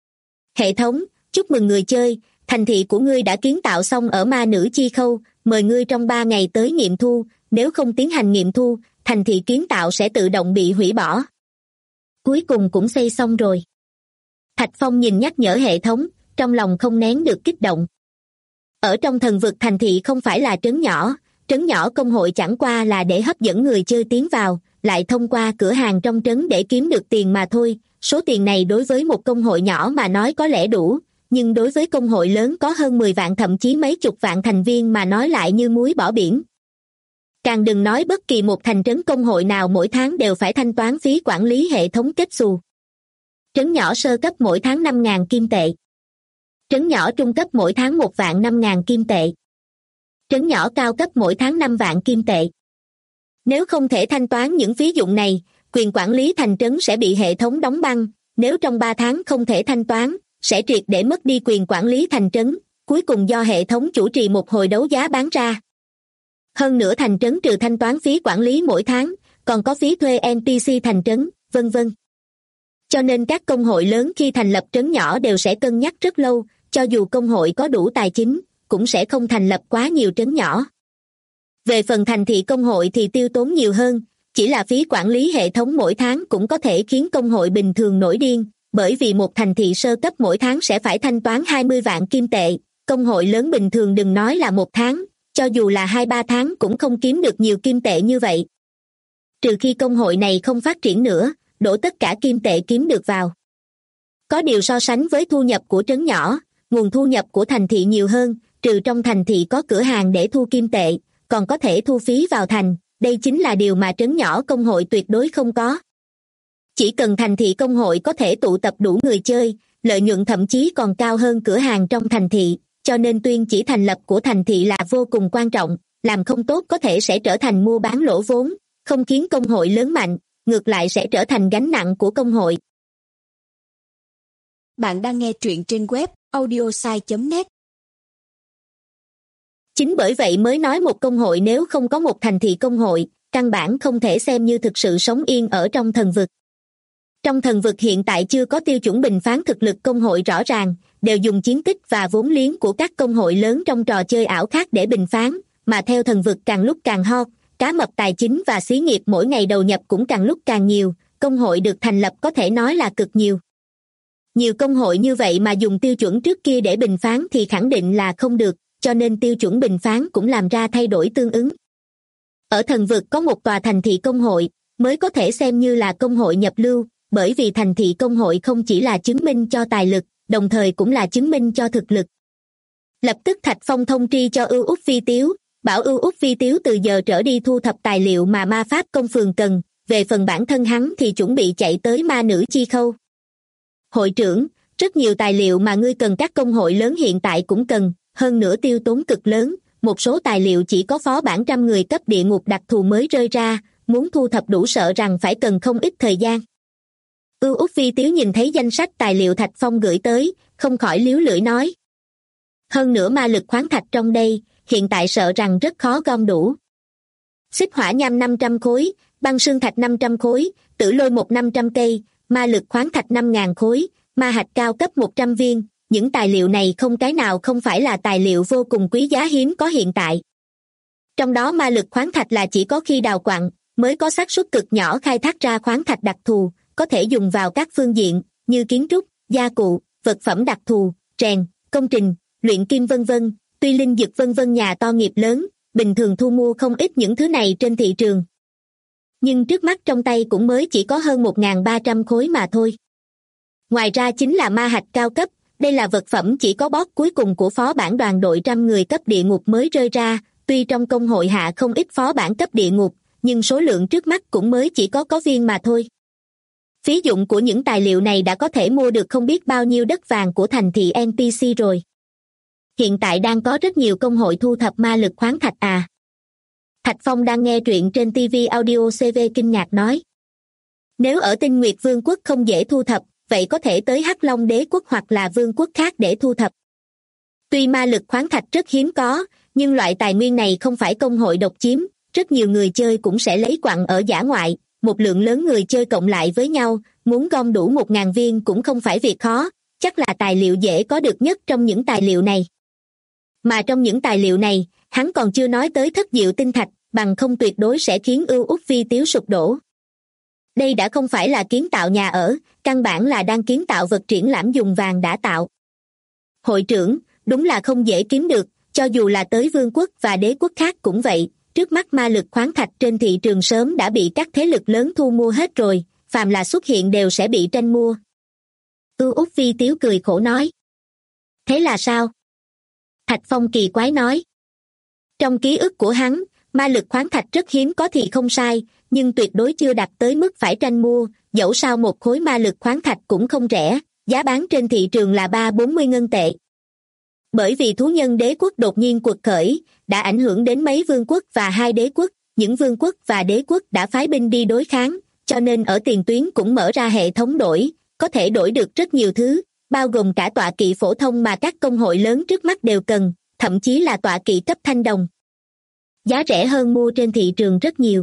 Hệ thống, chúc mừng người chơi, thành thị của ngươi đã kiến tạo xong ở Ma Nữ Chi Khâu, mời ngươi trong 3 ngày tới nghiệm thu, nếu không tiến hành nghiệm thu, thành thị kiến tạo sẽ tự động bị hủy bỏ. Cuối cùng cũng xây xong rồi. Thạch Phong nhìn nhắc nhở hệ thống, trong lòng không nén được kích động. Ở trong thần vực thành thị không phải là trấn nhỏ công hội chẳng qua là để hấp dẫn người chơi tiến vào, lại thông qua cửa hàng trong trấn để kiếm được tiền mà thôi, số tiền này đối với một công hội nhỏ mà nói có lẽ đủ, nhưng đối với công hội lớn có hơn 10 vạn thậm chí mấy chục vạn thành viên mà nói lại như muối bỏ biển. Càng đừng nói bất kỳ một thành trấn công hội nào mỗi tháng đều phải thanh toán phí quản lý hệ thống kết xù. Trấn nhỏ sơ cấp mỗi tháng 5.000 kim tệ. Trấn nhỏ trung cấp mỗi tháng 1.005.000 kim tệ. Trấn nhỏ cao cấp mỗi tháng 5 vạn kim tệ. Nếu không thể thanh toán những phí dụng này, quyền quản lý thành trấn sẽ bị hệ thống đóng băng. Nếu trong 3 tháng không thể thanh toán, sẽ triệt để mất đi quyền quản lý thành trấn, cuối cùng do hệ thống chủ trì một hồi đấu giá bán ra. Hơn nữa thành trấn trừ thanh toán phí quản lý mỗi tháng, còn có phí thuê NPC thành trấn, vân vân. Cho nên các công hội lớn khi thành lập trấn nhỏ đều sẽ cân nhắc rất lâu, cho dù công hội có đủ tài chính, cũng sẽ không thành lập quá nhiều trấn nhỏ. Về phần thành thị công hội thì tiêu tốn nhiều hơn, chỉ là phí quản lý hệ thống mỗi tháng cũng có thể khiến công hội bình thường nổi điên, bởi vì một thành thị sơ cấp mỗi tháng sẽ phải thanh toán 20 vạn kim tệ, công hội lớn bình thường đừng nói là 1 tháng, cho dù là 2-3 tháng cũng không kiếm được nhiều kim tệ như vậy. Trừ khi công hội này không phát triển nữa, đổ tất cả kim tệ kiếm được vào. Có điều so sánh với thu nhập của trấn nhỏ, nguồn thu nhập của thành thị nhiều hơn, trừ trong thành thị có cửa hàng để thu kim tệ, còn có thể thu phí vào thành, đây chính là điều mà trấn nhỏ công hội tuyệt đối không có. Chỉ cần thành thị công hội có thể tụ tập đủ người chơi, lợi nhuận thậm chí còn cao hơn cửa hàng trong thành thị, cho nên tuyên chỉ thành lập của thành thị là vô cùng quan trọng, làm không tốt có thể sẽ trở thành mua bán lỗ vốn, không khiến công hội lớn mạnh, ngược lại sẽ trở thành gánh nặng của công hội. Bạn đang nghe truyện trên web audiosai.net. Chính bởi vậy mới nói một công hội nếu không có một thành thị công hội, căn bản không thể xem như thực sự sống yên ở trong thần vực. Trong thần vực hiện tại chưa có tiêu chuẩn bình phán thực lực công hội rõ ràng, đều dùng chiến tích và vốn liếng của các công hội lớn trong trò chơi ảo khác để bình phán, mà theo thần vực càng lúc càng hot, cá mập tài chính và xí nghiệp mỗi ngày đầu nhập cũng càng lúc càng nhiều, công hội được thành lập có thể nói là cực nhiều. Nhiều công hội như vậy mà dùng tiêu chuẩn trước kia để bình phán thì khẳng định là không được, cho nên tiêu chuẩn bình phán cũng làm ra thay đổi tương ứng. Ở thần vực có một tòa thành thị công hội, mới có thể xem như là công hội nhập lưu, bởi vì thành thị công hội không chỉ là chứng minh cho tài lực, đồng thời cũng là chứng minh cho thực lực. Lập tức Thạch Phong thông tri cho Ưu Úc Phi Tiếu, bảo Ưu Úc Phi Tiếu từ giờ trở đi thu thập tài liệu mà ma pháp công phường cần, về phần bản thân hắn thì chuẩn bị chạy tới ma nữ chi khâu. Hội trưởng, rất nhiều tài liệu mà ngươi cần các công hội lớn hiện tại cũng cần, hơn nữa tiêu tốn cực lớn, một số tài liệu chỉ có phó bản 100 người cấp địa ngục đặc thù mới rơi ra, muốn thu thập đủ sợ rằng phải cần không ít thời gian. Ưu Úc Phi Tiếu nhìn thấy danh sách tài liệu Thạch Phong gửi tới, không khỏi líu lưỡi nói. Hơn nữa ma lực khoáng thạch trong đây, hiện tại sợ rằng rất khó gom đủ. Xích hỏa nham 500 khối, băng xương thạch 500 khối, tử lôi một 500 cây, ma lực khoáng thạch 5.000 khối, ma hạch cao cấp 100 viên, những tài liệu này không cái nào không phải là tài liệu vô cùng quý giá hiếm có hiện tại. Trong đó ma lực khoáng thạch là chỉ có khi đào quặng, mới có xác suất cực nhỏ khai thác ra khoáng thạch đặc thù, có thể dùng vào các phương diện, như kiến trúc, gia cụ, vật phẩm đặc thù, rèn, công trình, luyện kim vân vân, tuy linh dược vân vân nhà to nghiệp lớn, bình thường thu mua không ít những thứ này trên thị trường. Nhưng trước mắt trong tay cũng mới chỉ có hơn 1.300 khối mà thôi. Ngoài ra chính là ma hạch cao cấp, đây là vật phẩm chỉ có boss cuối cùng của phó bản đoàn đội 100 người cấp địa ngục mới rơi ra, tuy trong công hội hạ không ít phó bản cấp địa ngục, nhưng số lượng trước mắt cũng mới chỉ có viên mà thôi. Phí dụng của những tài liệu này đã có thể mua được không biết bao nhiêu đất vàng của thành thị NPC rồi. Hiện tại đang có rất nhiều công hội thu thập ma lực khoáng thạch à. Thạch Phong đang nghe truyện trên TV Audio CV kinh ngạc nói. Nếu ở Tinh Nguyệt Vương quốc không dễ thu thập, vậy có thể tới Hắc Long Đế quốc hoặc là vương quốc khác để thu thập. Tuy ma lực khoáng thạch rất hiếm có, nhưng loại tài nguyên này không phải công hội độc chiếm, rất nhiều người chơi cũng sẽ lấy quặng ở dã ngoại, một lượng lớn người chơi cộng lại với nhau, muốn gom đủ 1.000 viên cũng không phải việc khó, chắc là tài liệu dễ có được nhất trong những tài liệu này. Mà trong những tài liệu này, hắn còn chưa nói tới thất diệu tinh thạch, bằng không tuyệt đối sẽ khiến Ưu Úc Phi Tiếu sụp đổ. Đây đã không phải là kiến tạo nhà ở, căn bản là đang kiến tạo vật triển lãm dùng vàng đã tạo. Hội trưởng, đúng là không dễ kiếm được, cho dù là tới vương quốc và đế quốc khác cũng vậy, trước mắt ma lực khoáng thạch trên thị trường sớm đã bị các thế lực lớn thu mua hết rồi, phàm là xuất hiện đều sẽ bị tranh mua. Ưu Úc Phi Tiếu cười khổ nói. Thế là sao? Thạch Phong kỳ quái nói. Trong ký ức của hắn, ma lực khoáng thạch rất hiếm có thì không sai, nhưng tuyệt đối chưa đạt tới mức phải tranh mua, dẫu sao một khối ma lực khoáng thạch cũng không rẻ, giá bán trên thị trường là 30-40 ngân tệ. Bởi vì thú nhân đế quốc đột nhiên quật khởi, đã ảnh hưởng đến mấy vương quốc và hai đế quốc, những vương quốc và đế quốc đã phái binh đi đối kháng, cho nên ở tiền tuyến cũng mở ra hệ thống đổi, có thể đổi được rất nhiều thứ, bao gồm cả tọa kỵ phổ thông mà các công hội lớn trước mắt đều cần, thậm chí là tọa kỵ cấp thanh đồng. Giá rẻ hơn mua trên thị trường rất nhiều.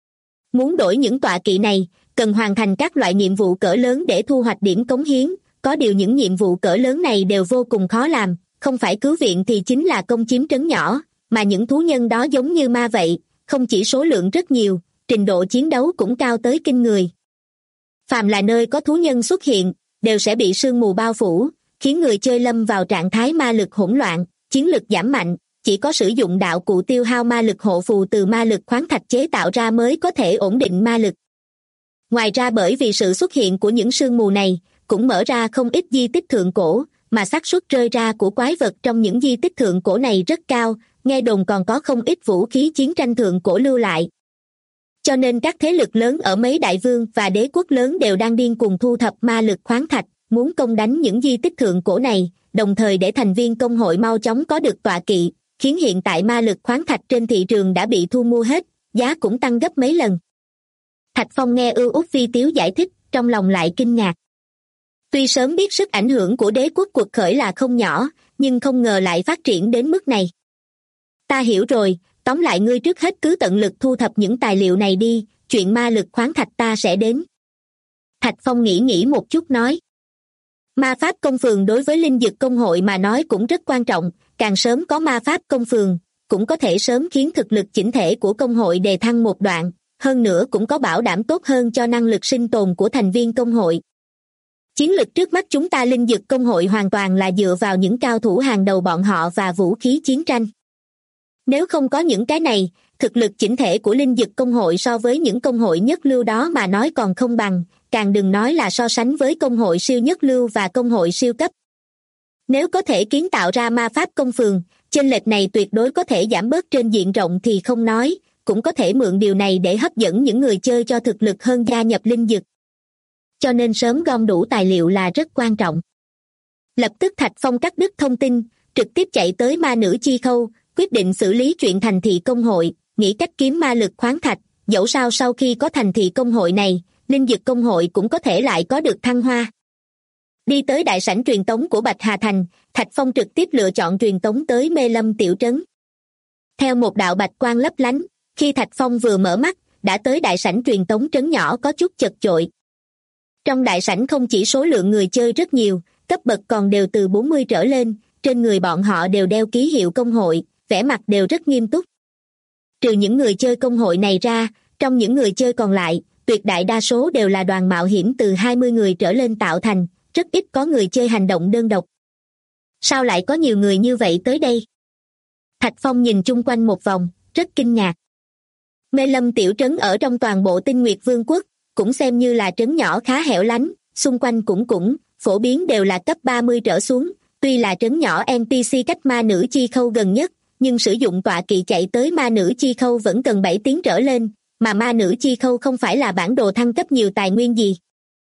Muốn đổi những tọa kỵ này, cần hoàn thành các loại nhiệm vụ cỡ lớn để thu hoạch điểm cống hiến, có điều những nhiệm vụ cỡ lớn này đều vô cùng khó làm, không phải cứu viện thì chính là công chiếm trấn nhỏ, mà những thú nhân đó giống như ma vậy, không chỉ số lượng rất nhiều, trình độ chiến đấu cũng cao tới kinh người. Phàm là nơi có thú nhân xuất hiện, đều sẽ bị sương mù bao phủ, khiến người chơi lâm vào trạng thái ma lực hỗn loạn, chiến lực giảm mạnh, chỉ có sử dụng đạo cụ tiêu hao ma lực hộ phù từ ma lực khoáng thạch chế tạo ra mới có thể ổn định ma lực. Ngoài ra bởi vì sự xuất hiện của những sương mù này, cũng mở ra không ít di tích thượng cổ, mà xác suất rơi ra của quái vật trong những di tích thượng cổ này rất cao, nghe đồn còn có không ít vũ khí chiến tranh thượng cổ lưu lại. Cho nên các thế lực lớn ở mấy đại vương và đế quốc lớn đều đang điên cuồng thu thập ma lực khoáng thạch, muốn công đánh những di tích thượng cổ này, đồng thời để thành viên công hội mau chóng có được tọa kỵ, khiến hiện tại ma lực khoáng thạch trên thị trường đã bị thu mua hết, giá cũng tăng gấp mấy lần. Thạch Phong nghe Ưu Úc Phi Tiếu giải thích, trong lòng lại kinh ngạc. Tuy sớm biết sức ảnh hưởng của đế quốc quật khởi là không nhỏ, nhưng không ngờ lại phát triển đến mức này. Ta hiểu rồi, tóm lại ngươi trước hết cứ tận lực thu thập những tài liệu này đi, chuyện ma lực khoáng thạch ta sẽ đến. Thạch Phong nghĩ một chút nói. Ma pháp công phường đối với linh dực công hội mà nói cũng rất quan trọng, càng sớm có ma pháp công phường, cũng có thể sớm khiến thực lực chỉnh thể của công hội đề thăng một đoạn, hơn nữa cũng có bảo đảm tốt hơn cho năng lực sinh tồn của thành viên công hội. Chiến lực trước mắt chúng ta linh dực công hội hoàn toàn là dựa vào những cao thủ hàng đầu bọn họ và vũ khí chiến tranh. Nếu không có những cái này, thực lực chỉnh thể của linh dực công hội so với những công hội nhất lưu đó mà nói còn không bằng, càng đừng nói là so sánh với công hội siêu nhất lưu và công hội siêu cấp. Nếu có thể kiến tạo ra ma pháp công phường, chênh lệch này tuyệt đối có thể giảm bớt trên diện rộng thì không nói, cũng có thể mượn điều này để hấp dẫn những người chơi cho thực lực hơn gia nhập linh dực. Cho nên sớm gom đủ tài liệu là rất quan trọng. Lập tức Thạch Phong cắt đứt thông tin, trực tiếp chạy tới ma nữ chi khâu, quyết định xử lý chuyện thành thị công hội, nghĩ cách kiếm ma lực khoáng thạch, dẫu sao sau khi có thành thị công hội này, linh dực công hội cũng có thể lại có được thăng hoa. Đi tới đại sảnh truyền tống của Bạch Hà Thành, Thạch Phong trực tiếp lựa chọn truyền tống tới Mê Lâm tiểu trấn. Theo một đạo bạch quang lấp lánh, khi Thạch Phong vừa mở mắt, đã tới đại sảnh truyền tống trấn nhỏ có chút chật chội. Trong đại sảnh không chỉ số lượng người chơi rất nhiều, cấp bậc còn đều từ 40 trở lên, trên người bọn họ đều đeo ký hiệu công hội, vẻ mặt đều rất nghiêm túc. Trừ những người chơi công hội này ra, trong những người chơi còn lại, tuyệt đại đa số đều là đoàn mạo hiểm từ 20 người trở lên tạo thành, rất ít có người chơi hành động đơn độc. Sao lại có nhiều người như vậy tới đây? Thạch Phong nhìn chung quanh một vòng, rất kinh ngạc. Mê Lâm tiểu trấn ở trong toàn bộ Tinh Nguyệt Vương quốc, cũng xem như là trấn nhỏ khá hẻo lánh, xung quanh cũng phổ biến đều là cấp 30 trở xuống, tuy là trấn nhỏ NPC cách ma nữ chi khâu gần nhất, nhưng sử dụng tọa kỵ chạy tới ma nữ chi khâu vẫn cần 7 tiếng trở lên, mà ma nữ chi khâu không phải là bản đồ thăng cấp nhiều tài nguyên gì.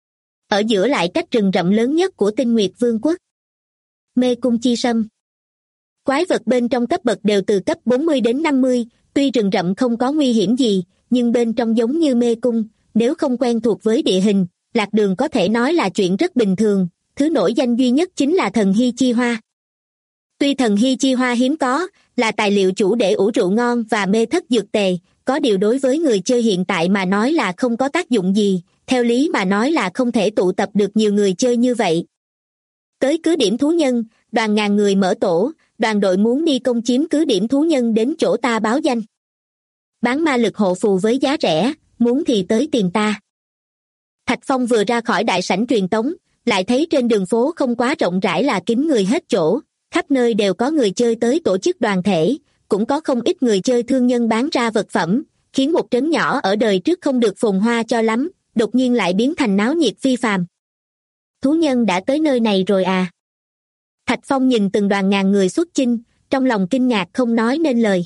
Ở giữa lại cách rừng rậm lớn nhất của Tinh Nguyệt Vương quốc. Mê cung chi sâm. Quái vật bên trong cấp bậc đều từ cấp 40 đến 50, tuy rừng rậm không có nguy hiểm gì, nhưng bên trong giống như mê cung, nếu không quen thuộc với địa hình, lạc đường có thể nói là chuyện rất bình thường, thứ nổi danh duy nhất chính là thần hy chi hoa. Tuy thần hy chi hoa hiếm có, là tài liệu chủ để ủ rượu ngon và mê thất dược tề, có điều đối với người chơi hiện tại mà nói là không có tác dụng gì, theo lý mà nói là không thể tụ tập được nhiều người chơi như vậy. Tới cứ điểm thú nhân, đoàn ngàn người mở tổ, đoàn đội muốn đi công chiếm cứ điểm thú nhân đến chỗ ta báo danh. Bán ma lực hộ phù với giá rẻ, muốn thì tới tìm ta. Thạch Phong vừa ra khỏi đại sảnh truyền tống, lại thấy trên đường phố không quá rộng rãi là kín người hết chỗ, khắp nơi đều có người chơi tới tổ chức đoàn thể, cũng có không ít người chơi thương nhân bán ra vật phẩm, khiến một trấn nhỏ ở đời trước không được phồn hoa cho lắm, đột nhiên lại biến thành náo nhiệt phi phàm. Thú nhân đã tới nơi này rồi à? Thạch Phong nhìn từng đoàn ngàn người xuất chinh, trong lòng kinh ngạc không nói nên lời.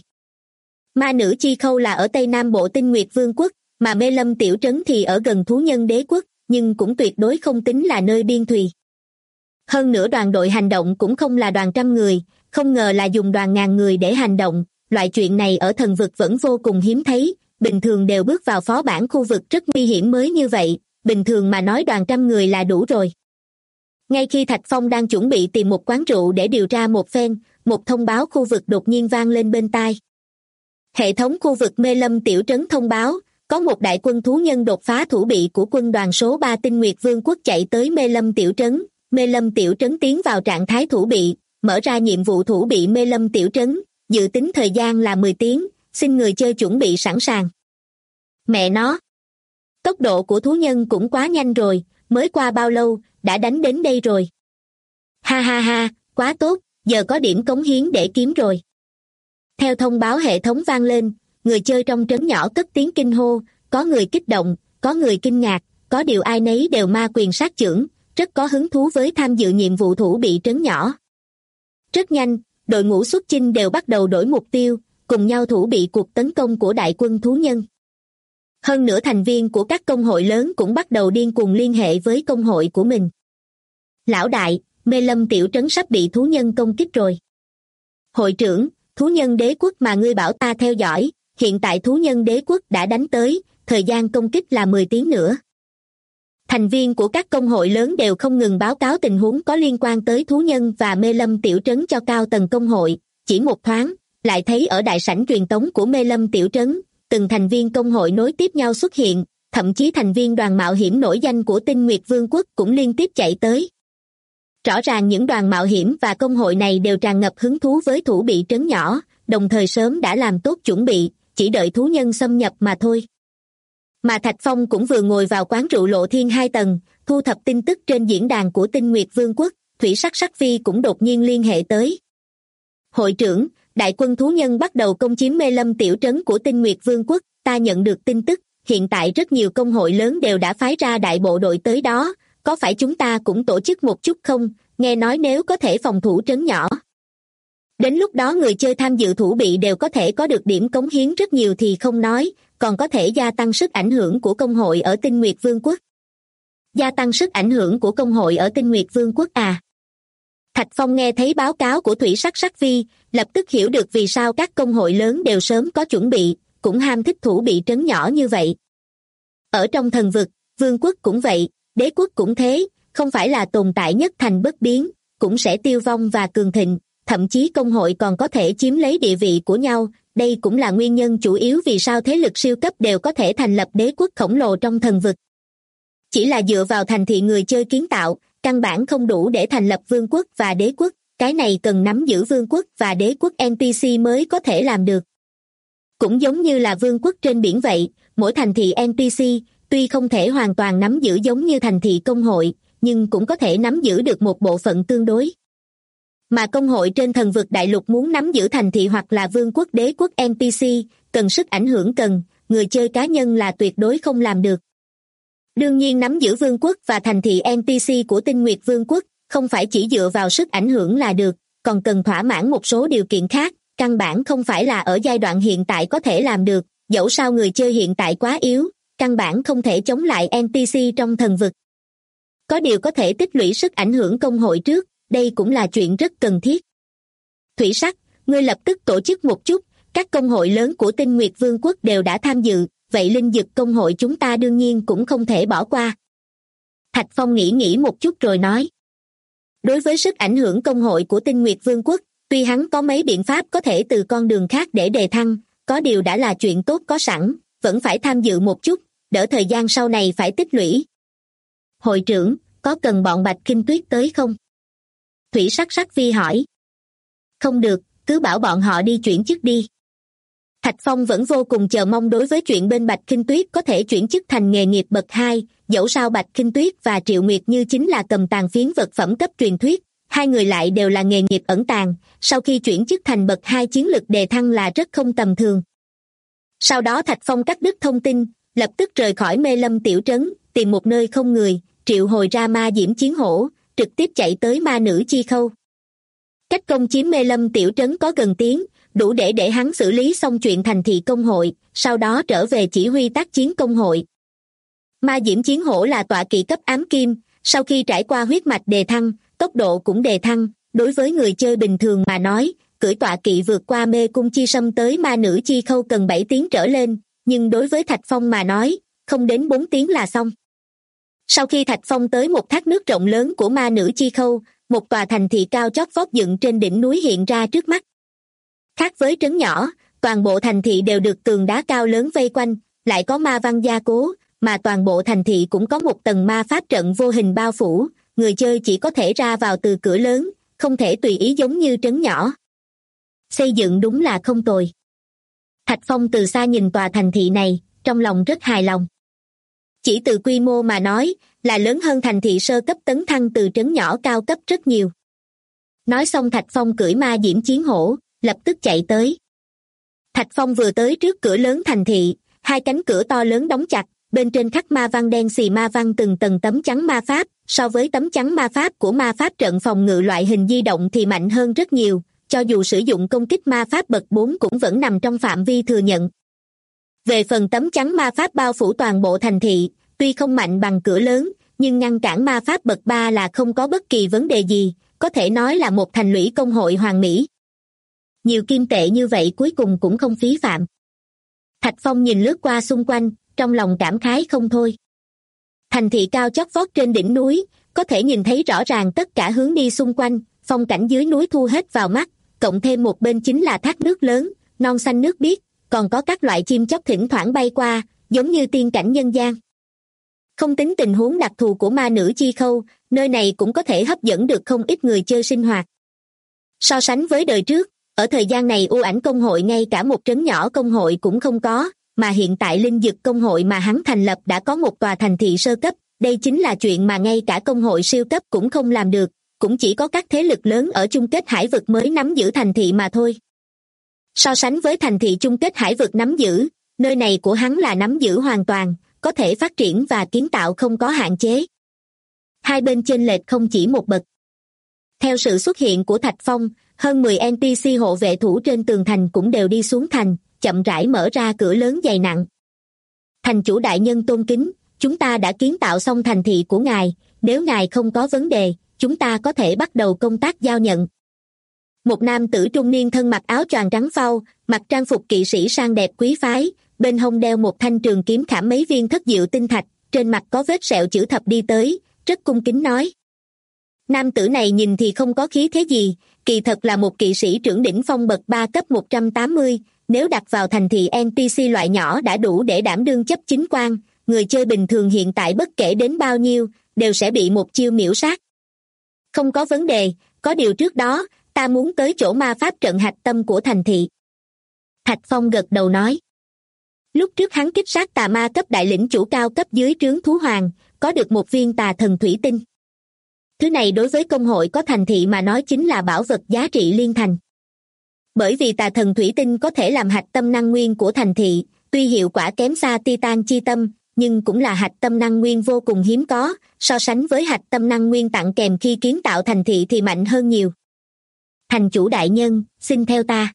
Ma nữ chi khâu là ở Tây Nam Bộ Tinh Nguyệt Vương quốc, mà Mê Lâm tiểu trấn thì ở gần thú nhân đế quốc, nhưng cũng tuyệt đối không tính là nơi biên thùy. Hơn nữa đoàn đội hành động cũng không là đoàn trăm người, không ngờ là dùng đoàn ngàn người để hành động, loại chuyện này ở thần vực vẫn vô cùng hiếm thấy, bình thường đều bước vào phó bản khu vực rất nguy hiểm mới như vậy, bình thường mà nói đoàn trăm người là đủ rồi. Ngay khi Thạch Phong đang chuẩn bị tìm một quán rượu để điều tra một phen, một thông báo khu vực đột nhiên vang lên bên tai. Hệ thống khu vực Mê Lâm tiểu trấn thông báo, có một đại quân thú nhân đột phá thủ bị của quân đoàn số 3 Tinh Nguyệt Vương quốc chạy tới Mê Lâm tiểu trấn. Mê Lâm tiểu trấn tiến vào trạng thái thủ bị, mở ra nhiệm vụ thủ bị Mê Lâm tiểu trấn, dự tính thời gian là 10 tiếng, xin người chơi chuẩn bị sẵn sàng. Mẹ nó! Tốc độ của thú nhân cũng quá nhanh rồi, mới qua bao lâu, đã đánh đến đây rồi. Ha ha ha, quá tốt, giờ có điểm cống hiến để kiếm rồi. Theo thông báo hệ thống vang lên, người chơi trong trấn nhỏ cất tiếng kinh hô, có người kích động, có người kinh ngạc, có điều ai nấy đều ma quyền sát chưởng, rất có hứng thú với tham dự nhiệm vụ thủ bị trấn nhỏ. Rất nhanh, đội ngũ xuất chinh đều bắt đầu đổi mục tiêu, cùng nhau thủ bị cuộc tấn công của đại quân thú nhân. Hơn nữa thành viên của các công hội lớn cũng bắt đầu điên cuồng liên hệ với công hội của mình. Lão đại, Mê Lâm tiểu trấn sắp bị thú nhân công kích rồi. Hội trưởng, thú nhân đế quốc mà ngươi bảo ta theo dõi, hiện tại thú nhân đế quốc đã đánh tới, thời gian công kích là 10 tiếng nữa. Thành viên của các công hội lớn đều không ngừng báo cáo tình huống có liên quan tới thú nhân và Mê Lâm tiểu trấn cho cao tầng công hội, chỉ một thoáng, lại thấy ở đại sảnh truyền tống của Mê Lâm tiểu trấn, từng thành viên công hội nối tiếp nhau xuất hiện, thậm chí thành viên đoàn mạo hiểm nổi danh của Tinh Nguyệt Vương quốc cũng liên tiếp chạy tới. Rõ ràng những đoàn mạo hiểm và công hội này đều tràn ngập hứng thú với thủ bị trấn nhỏ, đồng thời sớm đã làm tốt chuẩn bị, chỉ đợi thú nhân xâm nhập mà thôi. Mà Thạch Phong cũng vừa ngồi vào quán rượu Lộ Thiên 2 tầng, thu thập tin tức trên diễn đàn của Tinh Nguyệt Vương quốc, Thủy Sắc Sắc Phi cũng đột nhiên liên hệ tới. Hội trưởng, đại quân thú nhân bắt đầu công chiếm Mê Lâm tiểu trấn của Tinh Nguyệt Vương quốc, ta nhận được tin tức, hiện tại rất nhiều công hội lớn đều đã phái ra đại bộ đội tới đó, có phải chúng ta cũng tổ chức một chút không, nghe nói nếu có thể phòng thủ trấn nhỏ. Đến lúc đó người chơi tham dự thủ bị đều có thể có được điểm cống hiến rất nhiều thì không nói, còn có thể gia tăng sức ảnh hưởng của công hội ở Tinh Nguyệt Vương quốc. Gia tăng sức ảnh hưởng của công hội ở Tinh Nguyệt Vương quốc à? Thạch Phong nghe thấy báo cáo của Thủy Sắc Sắc Phi, lập tức hiểu được vì sao các công hội lớn đều sớm có chuẩn bị, cũng ham thích thủ bị trấn nhỏ như vậy. Ở trong thần vực, vương quốc cũng vậy, đế quốc cũng thế, không phải là tồn tại nhất thành bất biến, cũng sẽ tiêu vong và cường thịnh, thậm chí công hội còn có thể chiếm lấy địa vị của nhau, đây cũng là nguyên nhân chủ yếu vì sao thế lực siêu cấp đều có thể thành lập đế quốc khổng lồ trong thần vực. Chỉ là dựa vào thành thị người chơi kiến tạo, căn bản không đủ để thành lập vương quốc và đế quốc, cái này cần nắm giữ vương quốc và đế quốc NPC mới có thể làm được. Cũng giống như là vương quốc trên biển vậy, mỗi thành thị NPC, tuy không thể hoàn toàn nắm giữ giống như thành thị công hội, nhưng cũng có thể nắm giữ được một bộ phận tương đối. Mà công hội trên thần vực đại lục muốn nắm giữ thành thị hoặc là vương quốc đế quốc NPC, cần sức ảnh hưởng người chơi cá nhân là tuyệt đối không làm được. Đương nhiên nắm giữ vương quốc và thành thị NPC của Tinh Nguyệt Vương quốc, không phải chỉ dựa vào sức ảnh hưởng là được, còn cần thỏa mãn một số điều kiện khác, căn bản không phải là ở giai đoạn hiện tại có thể làm được, dẫu sao người chơi hiện tại quá yếu, căn bản không thể chống lại NPC trong thần vực. Có điều có thể tích lũy sức ảnh hưởng công hội trước, đây cũng là chuyện rất cần thiết. Thủy Sắc, ngươi lập tức tổ chức một chút, các công hội lớn của Tinh Nguyệt Vương quốc đều đã tham dự, vậy linh dực công hội chúng ta đương nhiên cũng không thể bỏ qua. Thạch Phong nghĩ một chút rồi nói. Đối với sức ảnh hưởng công hội của Tinh Nguyệt Vương quốc, tuy hắn có mấy biện pháp có thể từ con đường khác để đề thăng, có điều đã là chuyện tốt có sẵn, vẫn phải tham dự một chút, đỡ thời gian sau này phải tích lũy. Hội trưởng, có cần bọn Bạch Kinh Tuyết tới không? Thủy Sắc Sắc Phi hỏi. Không được, cứ bảo bọn họ đi chuyển chức đi. Thạch Phong vẫn vô cùng chờ mong đối với chuyện bên Bạch Kinh Tuyết có thể chuyển chức thành nghề nghiệp bậc 2, dẫu sao Bạch Kinh Tuyết và Triệu Nguyệt Như chính là cầm tàng phiến vật phẩm cấp truyền thuyết, hai người lại đều là nghề nghiệp ẩn tàng, sau khi chuyển chức thành bậc 2 chiến lực đề thăng là rất không tầm thường. Sau đó Thạch Phong cắt đứt thông tin, lập tức rời khỏi Mê Lâm tiểu trấn, tìm một nơi không người, triệu hồi ra ma diễm chiến hổ, trực tiếp chạy tới ma nữ chi khâu. Cách công chiếm Mê Lâm tiểu trấn có gần tiếng, đủ để hắn xử lý xong chuyện thành thị công hội, sau đó trở về chỉ huy tác chiến công hội. Ma diễm chiến hổ là tọa kỵ cấp ám kim, sau khi trải qua huyết mạch đề thăng, tốc độ cũng đề thăng, Đối với người chơi bình thường mà nói, cưỡi tọa kỵ vượt qua mê cung chi sâm tới ma nữ chi khâu cần 7 tiếng trở lên, nhưng đối với Thạch Phong mà nói, không đến 4 tiếng là xong. Sau khi Thạch Phong tới một thác nước rộng lớn của ma nữ chi khâu, một tòa thành thị cao chót vót dựng trên đỉnh núi hiện ra trước mắt. Khác với trấn nhỏ, toàn bộ thành thị đều được tường đá cao lớn vây quanh, lại có ma văn gia cố, mà toàn bộ thành thị cũng có một tầng ma pháp trận vô hình bao phủ, người chơi chỉ có thể ra vào từ cửa lớn, không thể tùy ý giống như trấn nhỏ. Xây dựng đúng là không tồi. Thạch Phong từ xa nhìn tòa thành thị này, trong lòng rất hài lòng. Chỉ từ quy mô mà nói, là lớn hơn thành thị sơ cấp tấn thăng từ trấn nhỏ cao cấp rất nhiều. Nói xong Thạch Phong cưỡi ma diễm chiến hổ, lập tức chạy tới. Thạch Phong vừa tới trước cửa lớn thành thị, hai cánh cửa to lớn đóng chặt, bên trên khắc ma văn đen xì ma văn từng tầng tấm chắn ma pháp, so với tấm chắn ma pháp của ma pháp trận phòng ngự loại hình di động thì mạnh hơn rất nhiều, cho dù sử dụng công kích ma pháp bậc 4 cũng vẫn nằm trong phạm vi thừa nhận. Về phần tấm chắn ma pháp bao phủ toàn bộ thành thị, tuy không mạnh bằng cửa lớn, nhưng ngăn cản ma pháp bậc 3 là không có bất kỳ vấn đề gì, có thể nói là một thành lũy công hội hoàn mỹ. Nhiều kim tệ như vậy cuối cùng cũng không phí phạm. Thạch Phong nhìn lướt qua xung quanh, trong lòng cảm khái không thôi. Thành thị cao chót vót trên đỉnh núi, có thể nhìn thấy rõ ràng tất cả hướng đi xung quanh, phong cảnh dưới núi thu hết vào mắt, cộng thêm một bên chính là thác nước lớn, non xanh nước biếc, còn có các loại chim chóc thỉnh thoảng bay qua, giống như tiên cảnh nhân gian. Không tính tình huống đặc thù của ma nữ chi khâu, nơi này cũng có thể hấp dẫn được không ít người chơi sinh hoạt. So sánh với đời trước, ở thời gian này u ảnh công hội ngay cả một trấn nhỏ công hội cũng không có, mà hiện tại linh dực công hội mà hắn thành lập đã có một tòa thành thị sơ cấp, đây chính là chuyện mà ngay cả công hội siêu cấp cũng không làm được, cũng chỉ có các thế lực lớn ở chung kết hải vực mới nắm giữ thành thị mà thôi. So sánh với thành thị chung kết hải vực nắm giữ, nơi này của hắn là nắm giữ hoàn toàn, có thể phát triển và kiến tạo không có hạn chế. Hai bên chênh lệch không chỉ một bậc. Theo sự xuất hiện của Thạch Phong, hơn 10 NPC hộ vệ thủ trên tường thành cũng đều đi xuống thành, chậm rãi mở ra cửa lớn dày nặng. Thành chủ đại nhân tôn kính, chúng ta đã kiến tạo xong thành thị của ngài, nếu ngài không có vấn đề, chúng ta có thể bắt đầu công tác giao nhận. Một nam tử trung niên thân mặc áo choàng trắng phau, mặc trang phục kỵ sĩ sang đẹp quý phái, bên hông đeo một thanh trường kiếm khảm mấy viên thất diệu tinh thạch, trên mặt có vết sẹo chữ thập đi tới, rất cung kính nói. Nam tử này nhìn thì không có khí thế gì, kỳ thật là một kỵ sĩ trưởng đỉnh phong bậc 3 cấp 180, nếu đặt vào thành thị NPC loại nhỏ đã đủ để đảm đương chấp chính quan, người chơi bình thường hiện tại bất kể đến bao nhiêu, đều sẽ bị một chiêu miễu sát. Không có vấn đề, có điều trước đó, ta muốn tới chỗ ma pháp trận hạch tâm của thành thị. Thạch Phong gật đầu nói. Lúc trước hắn kích sát tà ma cấp đại lĩnh chủ cao cấp dưới trướng thú hoàng, có được một viên tà thần thủy tinh. Thứ này đối với công hội có thành thị mà nói chính là bảo vật giá trị liên thành. Bởi vì tà thần thủy tinh có thể làm hạch tâm năng nguyên của thành thị, tuy hiệu quả kém xa Titan chi tâm, nhưng cũng là hạch tâm năng nguyên vô cùng hiếm có, so sánh với hạch tâm năng nguyên tặng kèm khi kiến tạo thành thị thì mạnh hơn nhiều. Thành chủ đại nhân, xin theo ta.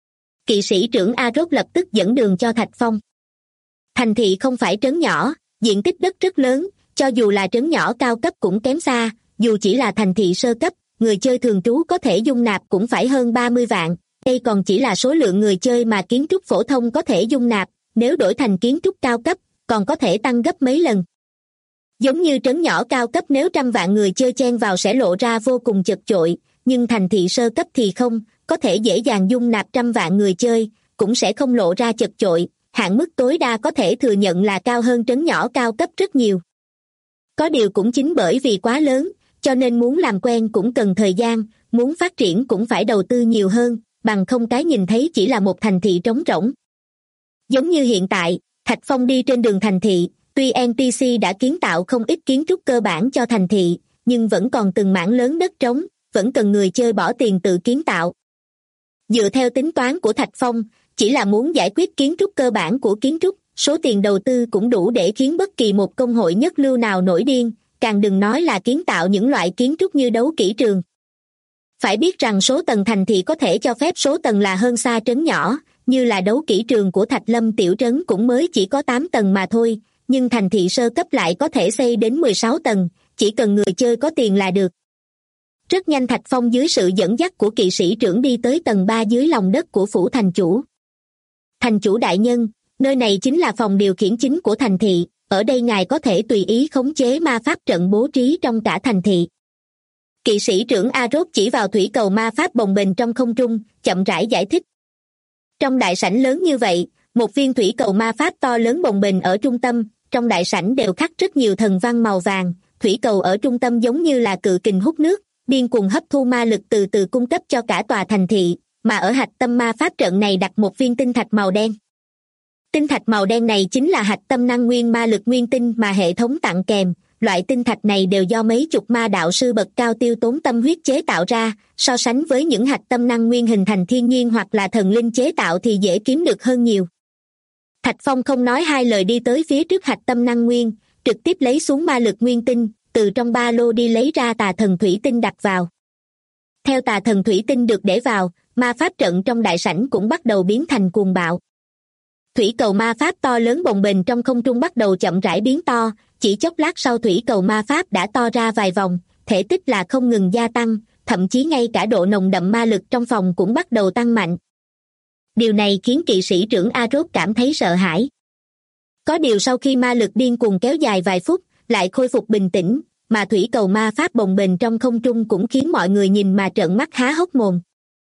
Kỵ sĩ trưởng Arok lập tức dẫn đường cho Thạch Phong. Thành thị không phải trấn nhỏ, diện tích đất rất lớn, cho dù là trấn nhỏ cao cấp cũng kém xa, dù chỉ là thành thị sơ cấp, người chơi thường trú có thể dung nạp cũng phải hơn 30 vạn, đây còn chỉ là số lượng người chơi mà kiến trúc phổ thông có thể dung nạp, nếu đổi thành kiến trúc cao cấp, còn có thể tăng gấp mấy lần. Giống như trấn nhỏ cao cấp nếu 100 vạn người chơi chen vào sẽ lộ ra vô cùng chật chội, nhưng thành thị sơ cấp thì không, có thể dễ dàng dung nạp 100 vạn người chơi, cũng sẽ không lộ ra chật chội, hạn mức tối đa có thể thừa nhận là cao hơn trấn nhỏ cao cấp rất nhiều. Có điều cũng chính bởi vì quá lớn, cho nên muốn làm quen cũng cần thời gian, muốn phát triển cũng phải đầu tư nhiều hơn, bằng không cái nhìn thấy chỉ là một thành thị trống rỗng. Giống như hiện tại, Thạch Phong đi trên đường thành thị, tuy NPC đã kiến tạo không ít kiến trúc cơ bản cho thành thị, nhưng vẫn còn từng mảng lớn đất trống, vẫn cần người chơi bỏ tiền tự kiến tạo. Dựa theo tính toán của Thạch Phong, chỉ là muốn giải quyết kiến trúc cơ bản của kiến trúc, số tiền đầu tư cũng đủ để khiến bất kỳ một công hội nhất lưu nào nổi điên, càng đừng nói là kiến tạo những loại kiến trúc như đấu kỹ trường. Phải biết rằng số tầng thành thị có thể cho phép số tầng là hơn xa trấn nhỏ, như là đấu kỹ trường của Thạch Lâm tiểu trấn cũng mới chỉ có 8 tầng mà thôi, nhưng thành thị sơ cấp lại có thể xây đến 16 tầng, chỉ cần người chơi có tiền là được. Rất nhanh Thạch Phong dưới sự dẫn dắt của kỵ sĩ trưởng đi tới tầng 3 dưới lòng đất của phủ thành chủ. Thành chủ đại nhân, nơi này chính là phòng điều khiển chính của thành thị, ở đây ngài có thể tùy ý khống chế ma pháp trận bố trí trong cả thành thị. Kỵ sĩ trưởng Arốt chỉ vào thủy cầu ma pháp bồng bềnh trong không trung, chậm rãi giải thích. Trong đại sảnh lớn như vậy, một viên thủy cầu ma pháp to lớn bồng bềnh ở trung tâm, trong đại sảnh đều khắc rất nhiều thần văn màu vàng, thủy cầu ở trung tâm giống như là cự kình hút nước, điên cuồng hấp thu ma lực từ từ cung cấp cho cả tòa thành thị, mà ở hạch tâm ma pháp trận này đặt một viên tinh thạch màu đen. Tinh thạch màu đen này chính là hạch tâm năng nguyên ma lực nguyên tinh mà hệ thống tặng kèm, loại tinh thạch này đều do mấy chục ma đạo sư bậc cao tiêu tốn tâm huyết chế tạo ra, so sánh với những hạch tâm năng nguyên hình thành thiên nhiên hoặc là thần linh chế tạo thì dễ kiếm được hơn nhiều. Thạch Phong không nói hai lời đi tới phía trước hạch tâm năng nguyên, trực tiếp lấy xuống ma lực nguyên tinh, từ trong ba lô đi lấy ra tà thần thủy tinh đặt vào. Theo tà thần thủy tinh được để vào, ma pháp trận trong đại sảnh cũng bắt đầu biến thành cuồng bạo. Thủy cầu ma pháp to lớn bồng bềnh trong không trung bắt đầu chậm rãi biến to, chỉ chốc lát sau thủy cầu ma pháp đã to ra vài vòng, thể tích là không ngừng gia tăng, thậm chí ngay cả độ nồng đậm ma lực trong phòng cũng bắt đầu tăng mạnh. Điều này khiến kỵ sĩ trưởng Arốt cảm thấy sợ hãi. Có điều sau khi ma lực điên cuồng kéo dài vài phút, lại khôi phục bình tĩnh, mà thủy cầu ma pháp bồng bềnh trong không trung cũng khiến mọi người nhìn mà trợn mắt há hốc mồm.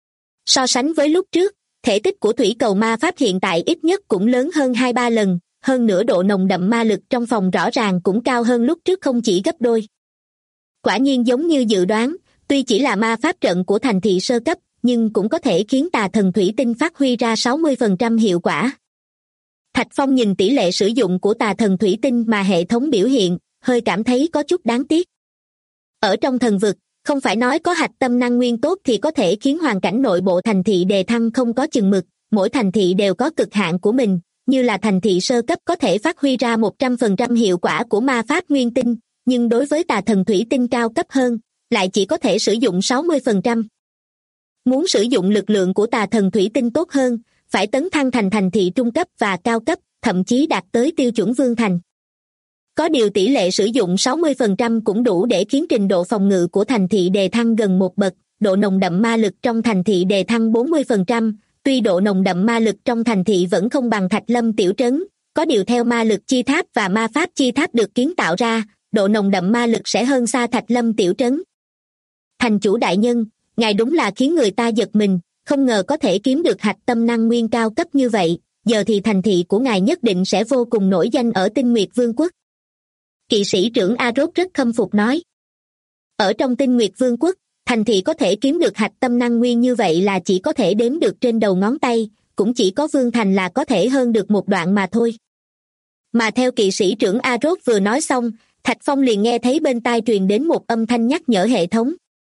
So sánh với lúc trước, thể tích của thủy cầu ma pháp hiện tại ít nhất cũng lớn hơn 2-3 lần, hơn nữa độ nồng đậm ma lực trong phòng rõ ràng cũng cao hơn lúc trước không chỉ gấp đôi. Quả nhiên giống như dự đoán, tuy chỉ là ma pháp trận của thành thị sơ cấp, nhưng cũng có thể khiến tà thần thủy tinh phát huy ra 60% hiệu quả. Thạch Phong nhìn tỷ lệ sử dụng của tà thần thủy tinh mà hệ thống biểu hiện, hơi cảm thấy có chút đáng tiếc. Ở trong thần vực, không phải nói có hạch tâm năng nguyên tốt thì có thể khiến hoàn cảnh nội bộ thành thị đề thăng không có chừng mực, mỗi thành thị đều có cực hạn của mình, như là thành thị sơ cấp có thể phát huy ra 100% hiệu quả của ma pháp nguyên tinh, nhưng đối với tà thần thủy tinh cao cấp hơn, lại chỉ có thể sử dụng 60%. Muốn sử dụng lực lượng của tà thần thủy tinh tốt hơn, phải tấn thăng thành thành thị trung cấp và cao cấp, thậm chí đạt tới tiêu chuẩn vương thành. Có điều tỷ lệ sử dụng 60% cũng đủ để khiến trình độ phòng ngự của thành thị đề thăng gần một bậc, độ nồng đậm ma lực trong thành thị đề thăng 40%, tuy độ nồng đậm ma lực trong thành thị vẫn không bằng Thạch Lâm tiểu trấn, có điều theo ma lực chi tháp và ma pháp chi tháp được kiến tạo ra, độ nồng đậm ma lực sẽ hơn xa Thạch Lâm tiểu trấn. Thành chủ đại nhân, ngài đúng là khiến người ta giật mình, không ngờ có thể kiếm được hạch tâm năng nguyên cao cấp như vậy, giờ thì thành thị của ngài nhất định sẽ vô cùng nổi danh ở Tinh Nguyệt Vương quốc. Kỵ sĩ trưởng Arốt rất khâm phục nói. Ở trong Tinh Nguyệt Vương quốc, thành thị có thể kiếm được hạch tâm năng nguyên như vậy là chỉ có thể đếm được trên đầu ngón tay, cũng chỉ có Vương thành là có thể hơn được một đoạn mà thôi. Mà theo kỵ sĩ trưởng Arốt vừa nói xong, Thạch Phong liền nghe thấy bên tai truyền đến một âm thanh nhắc nhở hệ thống.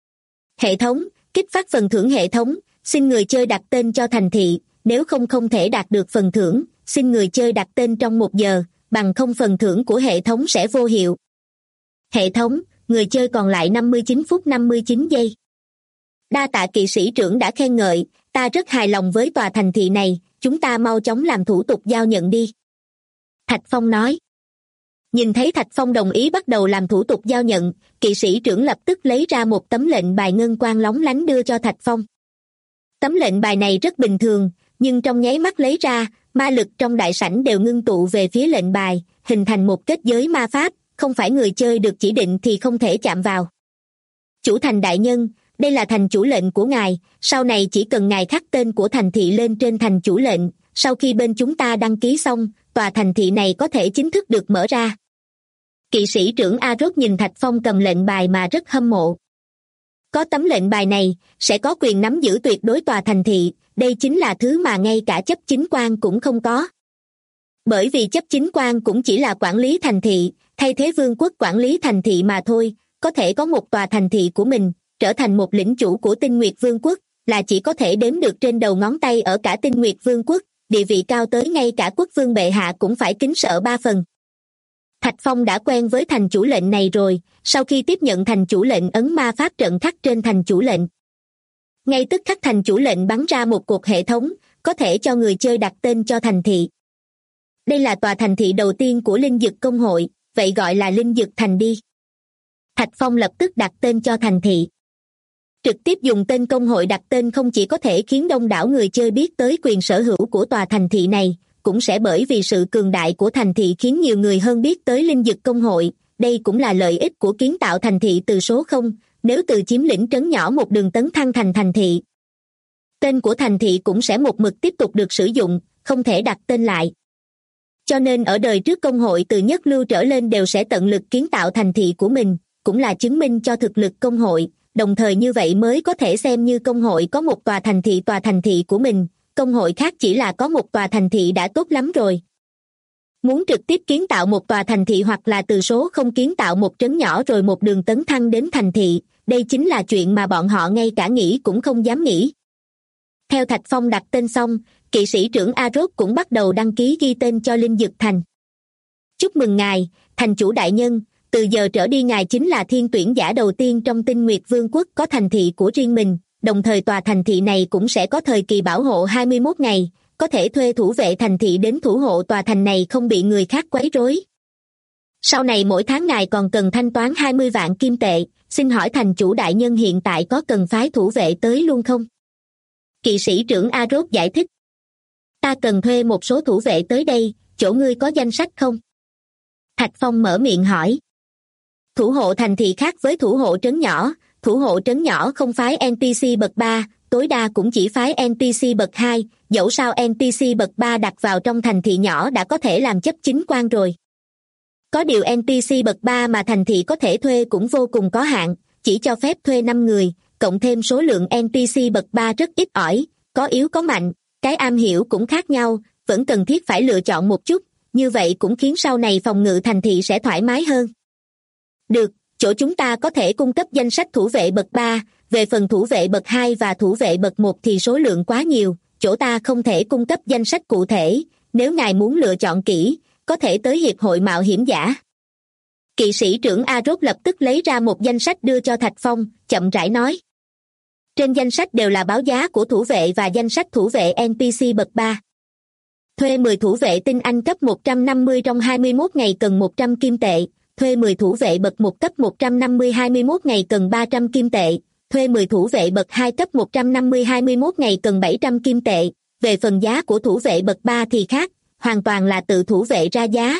Hệ thống, kích phát phần thưởng hệ thống, xin người chơi đặt tên cho thành thị, nếu không thể đạt được phần thưởng, xin người chơi đặt tên trong 1 giờ, bằng không phần thưởng của hệ thống sẽ vô hiệu. Hệ thống, người chơi còn lại 59 phút 59 giây. Đa tạ kỵ sĩ trưởng đã khen ngợi, ta rất hài lòng với tòa thành thị này, chúng ta mau chóng làm thủ tục giao nhận đi. Thạch Phong nói. Nhìn thấy Thạch Phong đồng ý bắt đầu làm thủ tục giao nhận, kỵ sĩ trưởng lập tức lấy ra một tấm lệnh bài ngân quang lóng lánh đưa cho Thạch Phong. Tấm lệnh bài này rất bình thường, nhưng trong nháy mắt lấy ra, ma lực trong đại sảnh đều ngưng tụ về phía lệnh bài, hình thành một kết giới ma pháp, không phải người chơi được chỉ định thì không thể chạm vào. Chủ thành đại nhân, đây là thành chủ lệnh của ngài, sau này chỉ cần ngài khắc tên của thành thị lên trên thành chủ lệnh, sau khi bên chúng ta đăng ký xong, tòa thành thị này có thể chính thức được mở ra. Kỵ sĩ trưởng Arốt nhìn Thạch Phong cầm lệnh bài mà rất hâm mộ. Có tấm lệnh bài này, sẽ có quyền nắm giữ tuyệt đối tòa thành thị, đây chính là thứ mà ngay cả chấp chính quan cũng không có. Bởi vì chấp chính quan cũng chỉ là quản lý thành thị, thay thế vương quốc quản lý thành thị mà thôi, có thể có một tòa thành thị của mình, trở thành một lĩnh chủ của Tinh Nguyệt Vương quốc, là chỉ có thể đếm được trên đầu ngón tay ở cả Tinh Nguyệt Vương quốc, địa vị cao tới ngay cả quốc vương bệ hạ cũng phải kính sợ 3 phần. Thạch Phong đã quen với thành chủ lệnh này rồi, sau khi tiếp nhận thành chủ lệnh ấn ma pháp trận khắc trên thành chủ lệnh. Ngay tức khắc thành chủ lệnh bắn ra một cột hệ thống, có thể cho người chơi đặt tên cho thành thị. Đây là tòa thành thị đầu tiên của Linh Dực Công hội, vậy gọi là Linh Dực Thành đi. Thạch Phong lập tức đặt tên cho thành thị. Trực tiếp dùng tên công hội đặt tên không chỉ có thể khiến đông đảo người chơi biết tới quyền sở hữu của tòa thành thị này, cũng sẽ bởi vì sự cường đại của thành thị khiến nhiều người hơn biết tới linh dực công hội. Đây cũng là lợi ích của kiến tạo thành thị từ số 0, nếu từ chiếm lĩnh trấn nhỏ một đường tấn thăng thành thành thị. Tên của thành thị cũng sẽ một mực tiếp tục được sử dụng, không thể đặt tên lại. Cho nên ở đời trước công hội từ nhất lưu trở lên đều sẽ tận lực kiến tạo thành thị của mình, cũng là chứng minh cho thực lực công hội, đồng thời như vậy mới có thể xem như công hội có một tòa thành thị của mình, công hội khác chỉ là có một tòa thành thị đã tốt lắm rồi. Muốn trực tiếp kiến tạo một tòa thành thị hoặc là từ số không kiến tạo một trấn nhỏ rồi một đường tấn thăng đến thành thị, đây chính là chuyện mà bọn họ ngay cả nghĩ cũng không dám nghĩ. Theo Thạch Phong đặt tên xong, kỵ sĩ trưởng Arốt cũng bắt đầu đăng ký ghi tên cho Linh Dực Thành. Chúc mừng ngài, thành chủ đại nhân, từ giờ trở đi ngài chính là thiên tuyển giả đầu tiên trong Tinh Nguyệt Vương quốc có thành thị của riêng mình, đồng thời tòa thành thị này cũng sẽ có thời kỳ bảo hộ 21 ngày, có thể thuê thủ vệ thành thị đến thủ hộ tòa thành này không bị người khác quấy rối. Sau này mỗi tháng ngài còn cần thanh toán 20 vạn kim tệ, xin hỏi thành chủ đại nhân hiện tại có cần phái thủ vệ tới luôn không? Kỵ sĩ trưởng Arốt giải thích. Ta cần thuê một số thủ vệ tới đây, chỗ ngươi có danh sách không? Thạch Phong mở miệng hỏi. Thủ hộ thành thị khác với thủ hộ trấn nhỏ, thủ hộ trấn nhỏ không phái NPC bậc 3, tối đa cũng chỉ phái NPC bậc 2, dẫu sao NPC bậc 3 đặt vào trong thành thị nhỏ đã có thể làm chấp chính quan rồi. Có điều NPC bậc 3 mà thành thị có thể thuê cũng vô cùng có hạn, chỉ cho phép thuê 5 người, cộng thêm số lượng NPC bậc 3 rất ít ỏi, có yếu có mạnh, cái am hiểu cũng khác nhau, vẫn cần thiết phải lựa chọn một chút, như vậy cũng khiến sau này phòng ngự thành thị sẽ thoải mái hơn. Được, chỗ chúng ta có thể cung cấp danh sách thủ vệ bậc 3, về phần thủ vệ bậc 2 và thủ vệ bậc 1 thì số lượng quá nhiều, chỗ ta không thể cung cấp danh sách cụ thể, nếu ngài muốn lựa chọn kỹ, có thể tới hiệp hội mạo hiểm giả. Kỵ sĩ trưởng Arốt lập tức lấy ra một danh sách đưa cho Thạch Phong, chậm rãi nói. Trên danh sách đều là báo giá của thủ vệ và danh sách thủ vệ NPC bậc 3. Thuê 10 thủ vệ tinh anh cấp 150 trong 21 ngày cần 100 kim tệ, thuê 10 thủ vệ bậc 1 cấp 150 21 ngày cần 300 kim tệ, thuê 10 thủ vệ bậc 2 cấp 150 21 ngày cần 700 kim tệ, về phần giá của thủ vệ bậc 3 thì khác, hoàn toàn là tự thủ vệ ra giá.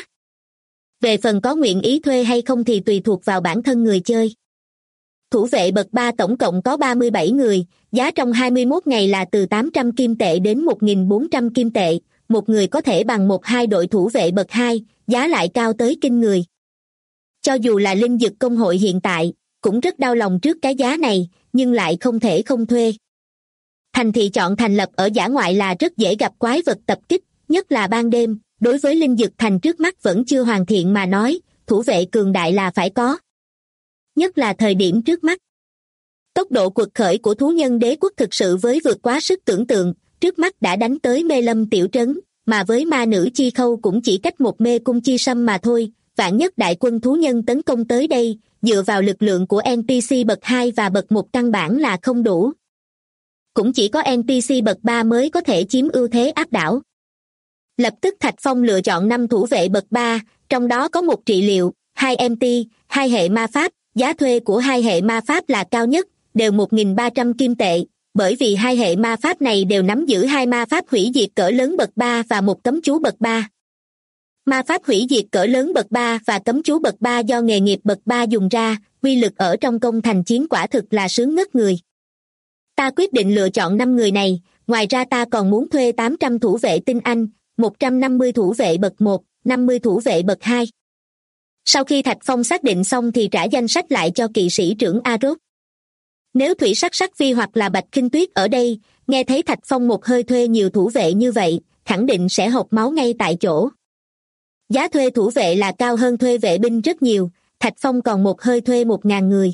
Về phần có nguyện ý thuê hay không thì tùy thuộc vào bản thân người chơi. Thủ vệ bậc 3 tổng cộng có 37 người, giá trong 21 ngày là từ 800 kim tệ đến 1.400 kim tệ, một người có thể bằng 1-2 đội thủ vệ bậc 2, giá lại cao tới kinh người. Cho dù là linh dực công hội hiện tại, cũng rất đau lòng trước cái giá này, nhưng lại không thể không thuê. Thành thị chọn thành lập ở dã ngoại là rất dễ gặp quái vật tập kích, nhất là ban đêm, đối với linh dực thành trước mắt vẫn chưa hoàn thiện mà nói, thủ vệ cường đại là phải có. Nhất là thời điểm trước mắt. Tốc độ quật khởi của thú nhân đế quốc thực sự với vượt quá sức tưởng tượng, trước mắt đã đánh tới Mê Lâm tiểu trấn, mà với ma nữ chi khâu cũng chỉ cách một mê cung chi sâm mà thôi, vạn nhất đại quân thú nhân tấn công tới đây, dựa vào lực lượng của NPC bậc 2 và bậc 1 căn bản là không đủ. Cũng chỉ có NPC bậc 3 mới có thể chiếm ưu thế áp đảo. Lập tức Thạch Phong lựa chọn 5 thủ vệ bậc 3, trong đó có 1 trị liệu, 2 MT, 2 hệ ma pháp, giá thuê của 2 hệ ma pháp là cao nhất, đều 1.300 kim tệ, bởi vì 2 hệ ma pháp này đều nắm giữ 2 ma pháp hủy diệt cỡ lớn bậc 3 và 1 cấm chú bậc 3. Ma pháp hủy diệt cỡ lớn bậc 3 và cấm chú bậc 3 do nghề nghiệp bậc 3 dùng ra, uy lực ở trong công thành chiến quả thực là sướng ngất người. Ta quyết định lựa chọn 5 người này, ngoài ra ta còn muốn thuê 800 thủ vệ tinh anh, 150 thủ vệ bậc 1, 50 thủ vệ bậc 2. Sau khi Thạch Phong xác định xong thì trả danh sách lại cho kỵ sĩ trưởng Arốt. Nếu Thủy Sắc Sắc Phi hoặc là Bạch Khinh Tuyết ở đây, nghe thấy Thạch Phong một hơi thuê nhiều thủ vệ như vậy, khẳng định sẽ hộc máu ngay tại chỗ. Giá thuê thủ vệ là cao hơn thuê vệ binh rất nhiều, Thạch Phong còn một hơi thuê 1.000 người.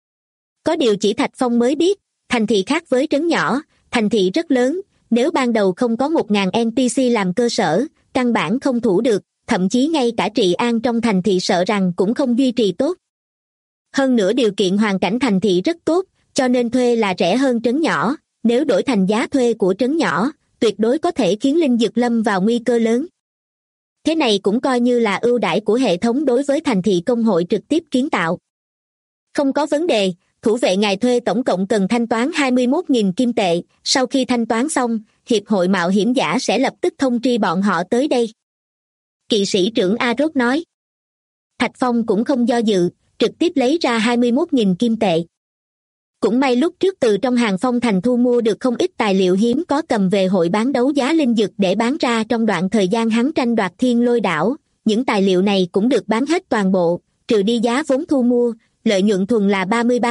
Có điều chỉ Thạch Phong mới biết, thành thị khác với trấn nhỏ, thành thị rất lớn, nếu ban đầu không có 1.000 NPC làm cơ sở, căn bản không thủ được, thậm chí ngay cả trị an trong thành thị sợ rằng cũng không duy trì tốt. Hơn nữa điều kiện hoàn cảnh thành thị rất tốt, cho nên thuê là rẻ hơn trấn nhỏ, nếu đổi thành giá thuê của trấn nhỏ, tuyệt đối có thể khiến linh dược lâm vào nguy cơ lớn. Thế này cũng coi như là ưu đãi của hệ thống đối với thành thị công hội trực tiếp kiến tạo. Không có vấn đề, thủ vệ ngài thuê tổng cộng cần thanh toán 21.000 kim tệ, sau khi thanh toán xong, Hiệp hội Mạo hiểm giả sẽ lập tức thông tri bọn họ tới đây. Kỵ sĩ trưởng Arốt nói. Thạch Phong cũng không do dự, trực tiếp lấy ra 21.000 kim tệ. Cũng may lúc trước từ trong hàng Phong Thành thu mua được không ít tài liệu hiếm có cầm về hội bán đấu giá linh dược để bán ra trong đoạn thời gian hắn tranh đoạt Thiên Lôi Đảo. Những tài liệu này cũng được bán hết toàn bộ, trừ đi giá vốn thu mua, lợi nhuận thuần là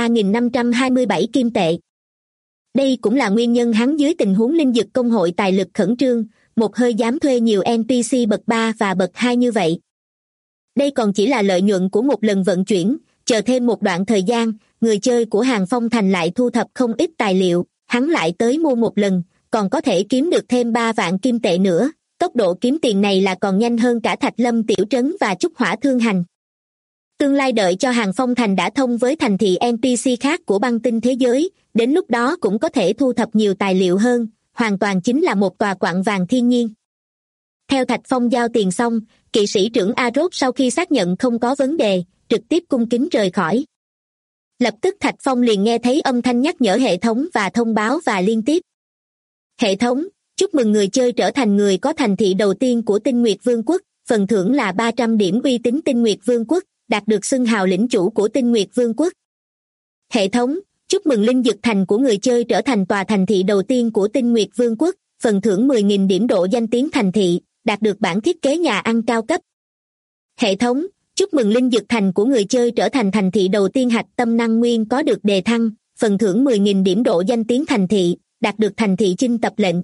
33.527 kim tệ. Đây cũng là nguyên nhân hắn dưới tình huống linh dược công hội tài lực khẩn trương, một hơi dám thuê nhiều NPC bậc 3 và bậc 2 như vậy. Đây còn chỉ là lợi nhuận của một lần vận chuyển, chờ thêm một đoạn thời gian, người chơi của hàng Phong Thành lại thu thập không ít tài liệu, hắn lại tới mua một lần, còn có thể kiếm được thêm 3 vạn kim tệ nữa. Tốc độ kiếm tiền này là còn nhanh hơn cả Thạch Lâm Tiểu Trấn và Trúc Hỏa Thương Hành. Tương lai đợi cho hàng Phong Thành đã thông với thành thị NPC khác của băng tinh thế giới, đến lúc đó cũng có thể thu thập nhiều tài liệu hơn, hoàn toàn chính là một tòa quặng vàng thiên nhiên. Theo Thạch Phong giao tiền xong, kỵ sĩ trưởng Arốt sau khi xác nhận không có vấn đề, trực tiếp cung kính rời khỏi. Lập tức Thạch Phong liền nghe thấy âm thanh nhắc nhở hệ thống và thông báo và liên tiếp. Hệ thống, chúc mừng người chơi trở thành người có thành thị đầu tiên của Tinh Nguyệt Vương quốc, phần thưởng là 300 điểm uy tín Tinh Nguyệt Vương quốc, đạt được xưng hào lĩnh chủ của Tinh Nguyệt Vương quốc. Hệ thống, chúc mừng Linh Dực Thành của người chơi trở thành tòa thành thị đầu tiên của Tinh Nguyệt Vương quốc, phần thưởng 10.000 điểm độ danh tiếng thành thị, đạt được bản thiết kế nhà ăn cao cấp. Hệ thống, chúc mừng Linh Dực Thành của người chơi trở thành thành thị đầu tiên hạch tâm năng nguyên có được đề thăng, phần thưởng 10.000 điểm độ danh tiếng thành thị, đạt được thành thị chinh tập lệnh.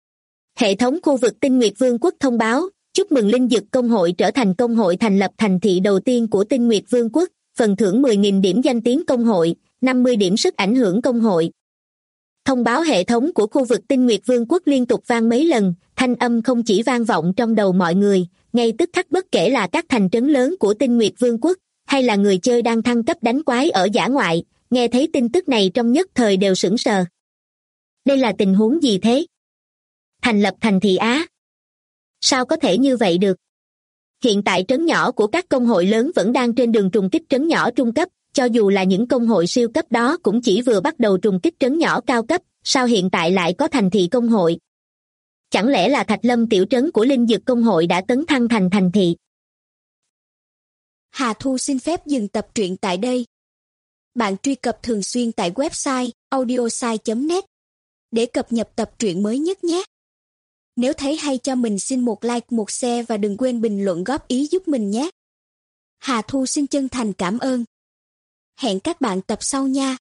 Hệ thống khu vực Tinh Nguyệt Vương quốc thông báo, chúc mừng Linh Dực Công hội trở thành công hội thành lập thành thị đầu tiên của Tinh Nguyệt Vương quốc, phần thưởng 10.000 điểm danh tiếng công hội, 50 điểm sức ảnh hưởng công hội. Thông báo hệ thống của khu vực Tinh Nguyệt Vương quốc liên tục vang mấy lần, thanh âm không chỉ vang vọng trong đầu mọi người, ngay tức khắc bất kể là các thành trấn lớn của Tinh Nguyệt Vương quốc, hay là người chơi đang thăng cấp đánh quái ở dã ngoại, nghe thấy tin tức này trong nhất thời đều sửng sờ. Đây là tình huống gì thế? Thành lập thành thị Á? Sao có thể như vậy được? Hiện tại trấn nhỏ của các công hội lớn vẫn đang trên đường trùng kích trấn nhỏ trung cấp, cho dù là những công hội siêu cấp đó cũng chỉ vừa bắt đầu trùng kích trấn nhỏ cao cấp, sao hiện tại lại có thành thị công hội? Chẳng lẽ là Thạch Lâm tiểu trấn của Linh Dực Công hội đã tấn thăng thành thành thị? Hà Thu xin phép dừng tập truyện tại đây. Bạn truy cập thường xuyên tại website audiosai.net để cập nhật tập truyện mới nhất nhé. Nếu thấy hay cho mình xin một like, một share và đừng quên bình luận góp ý giúp mình nhé. Hà Thu xin chân thành cảm ơn. Hẹn các bạn tập sau nha.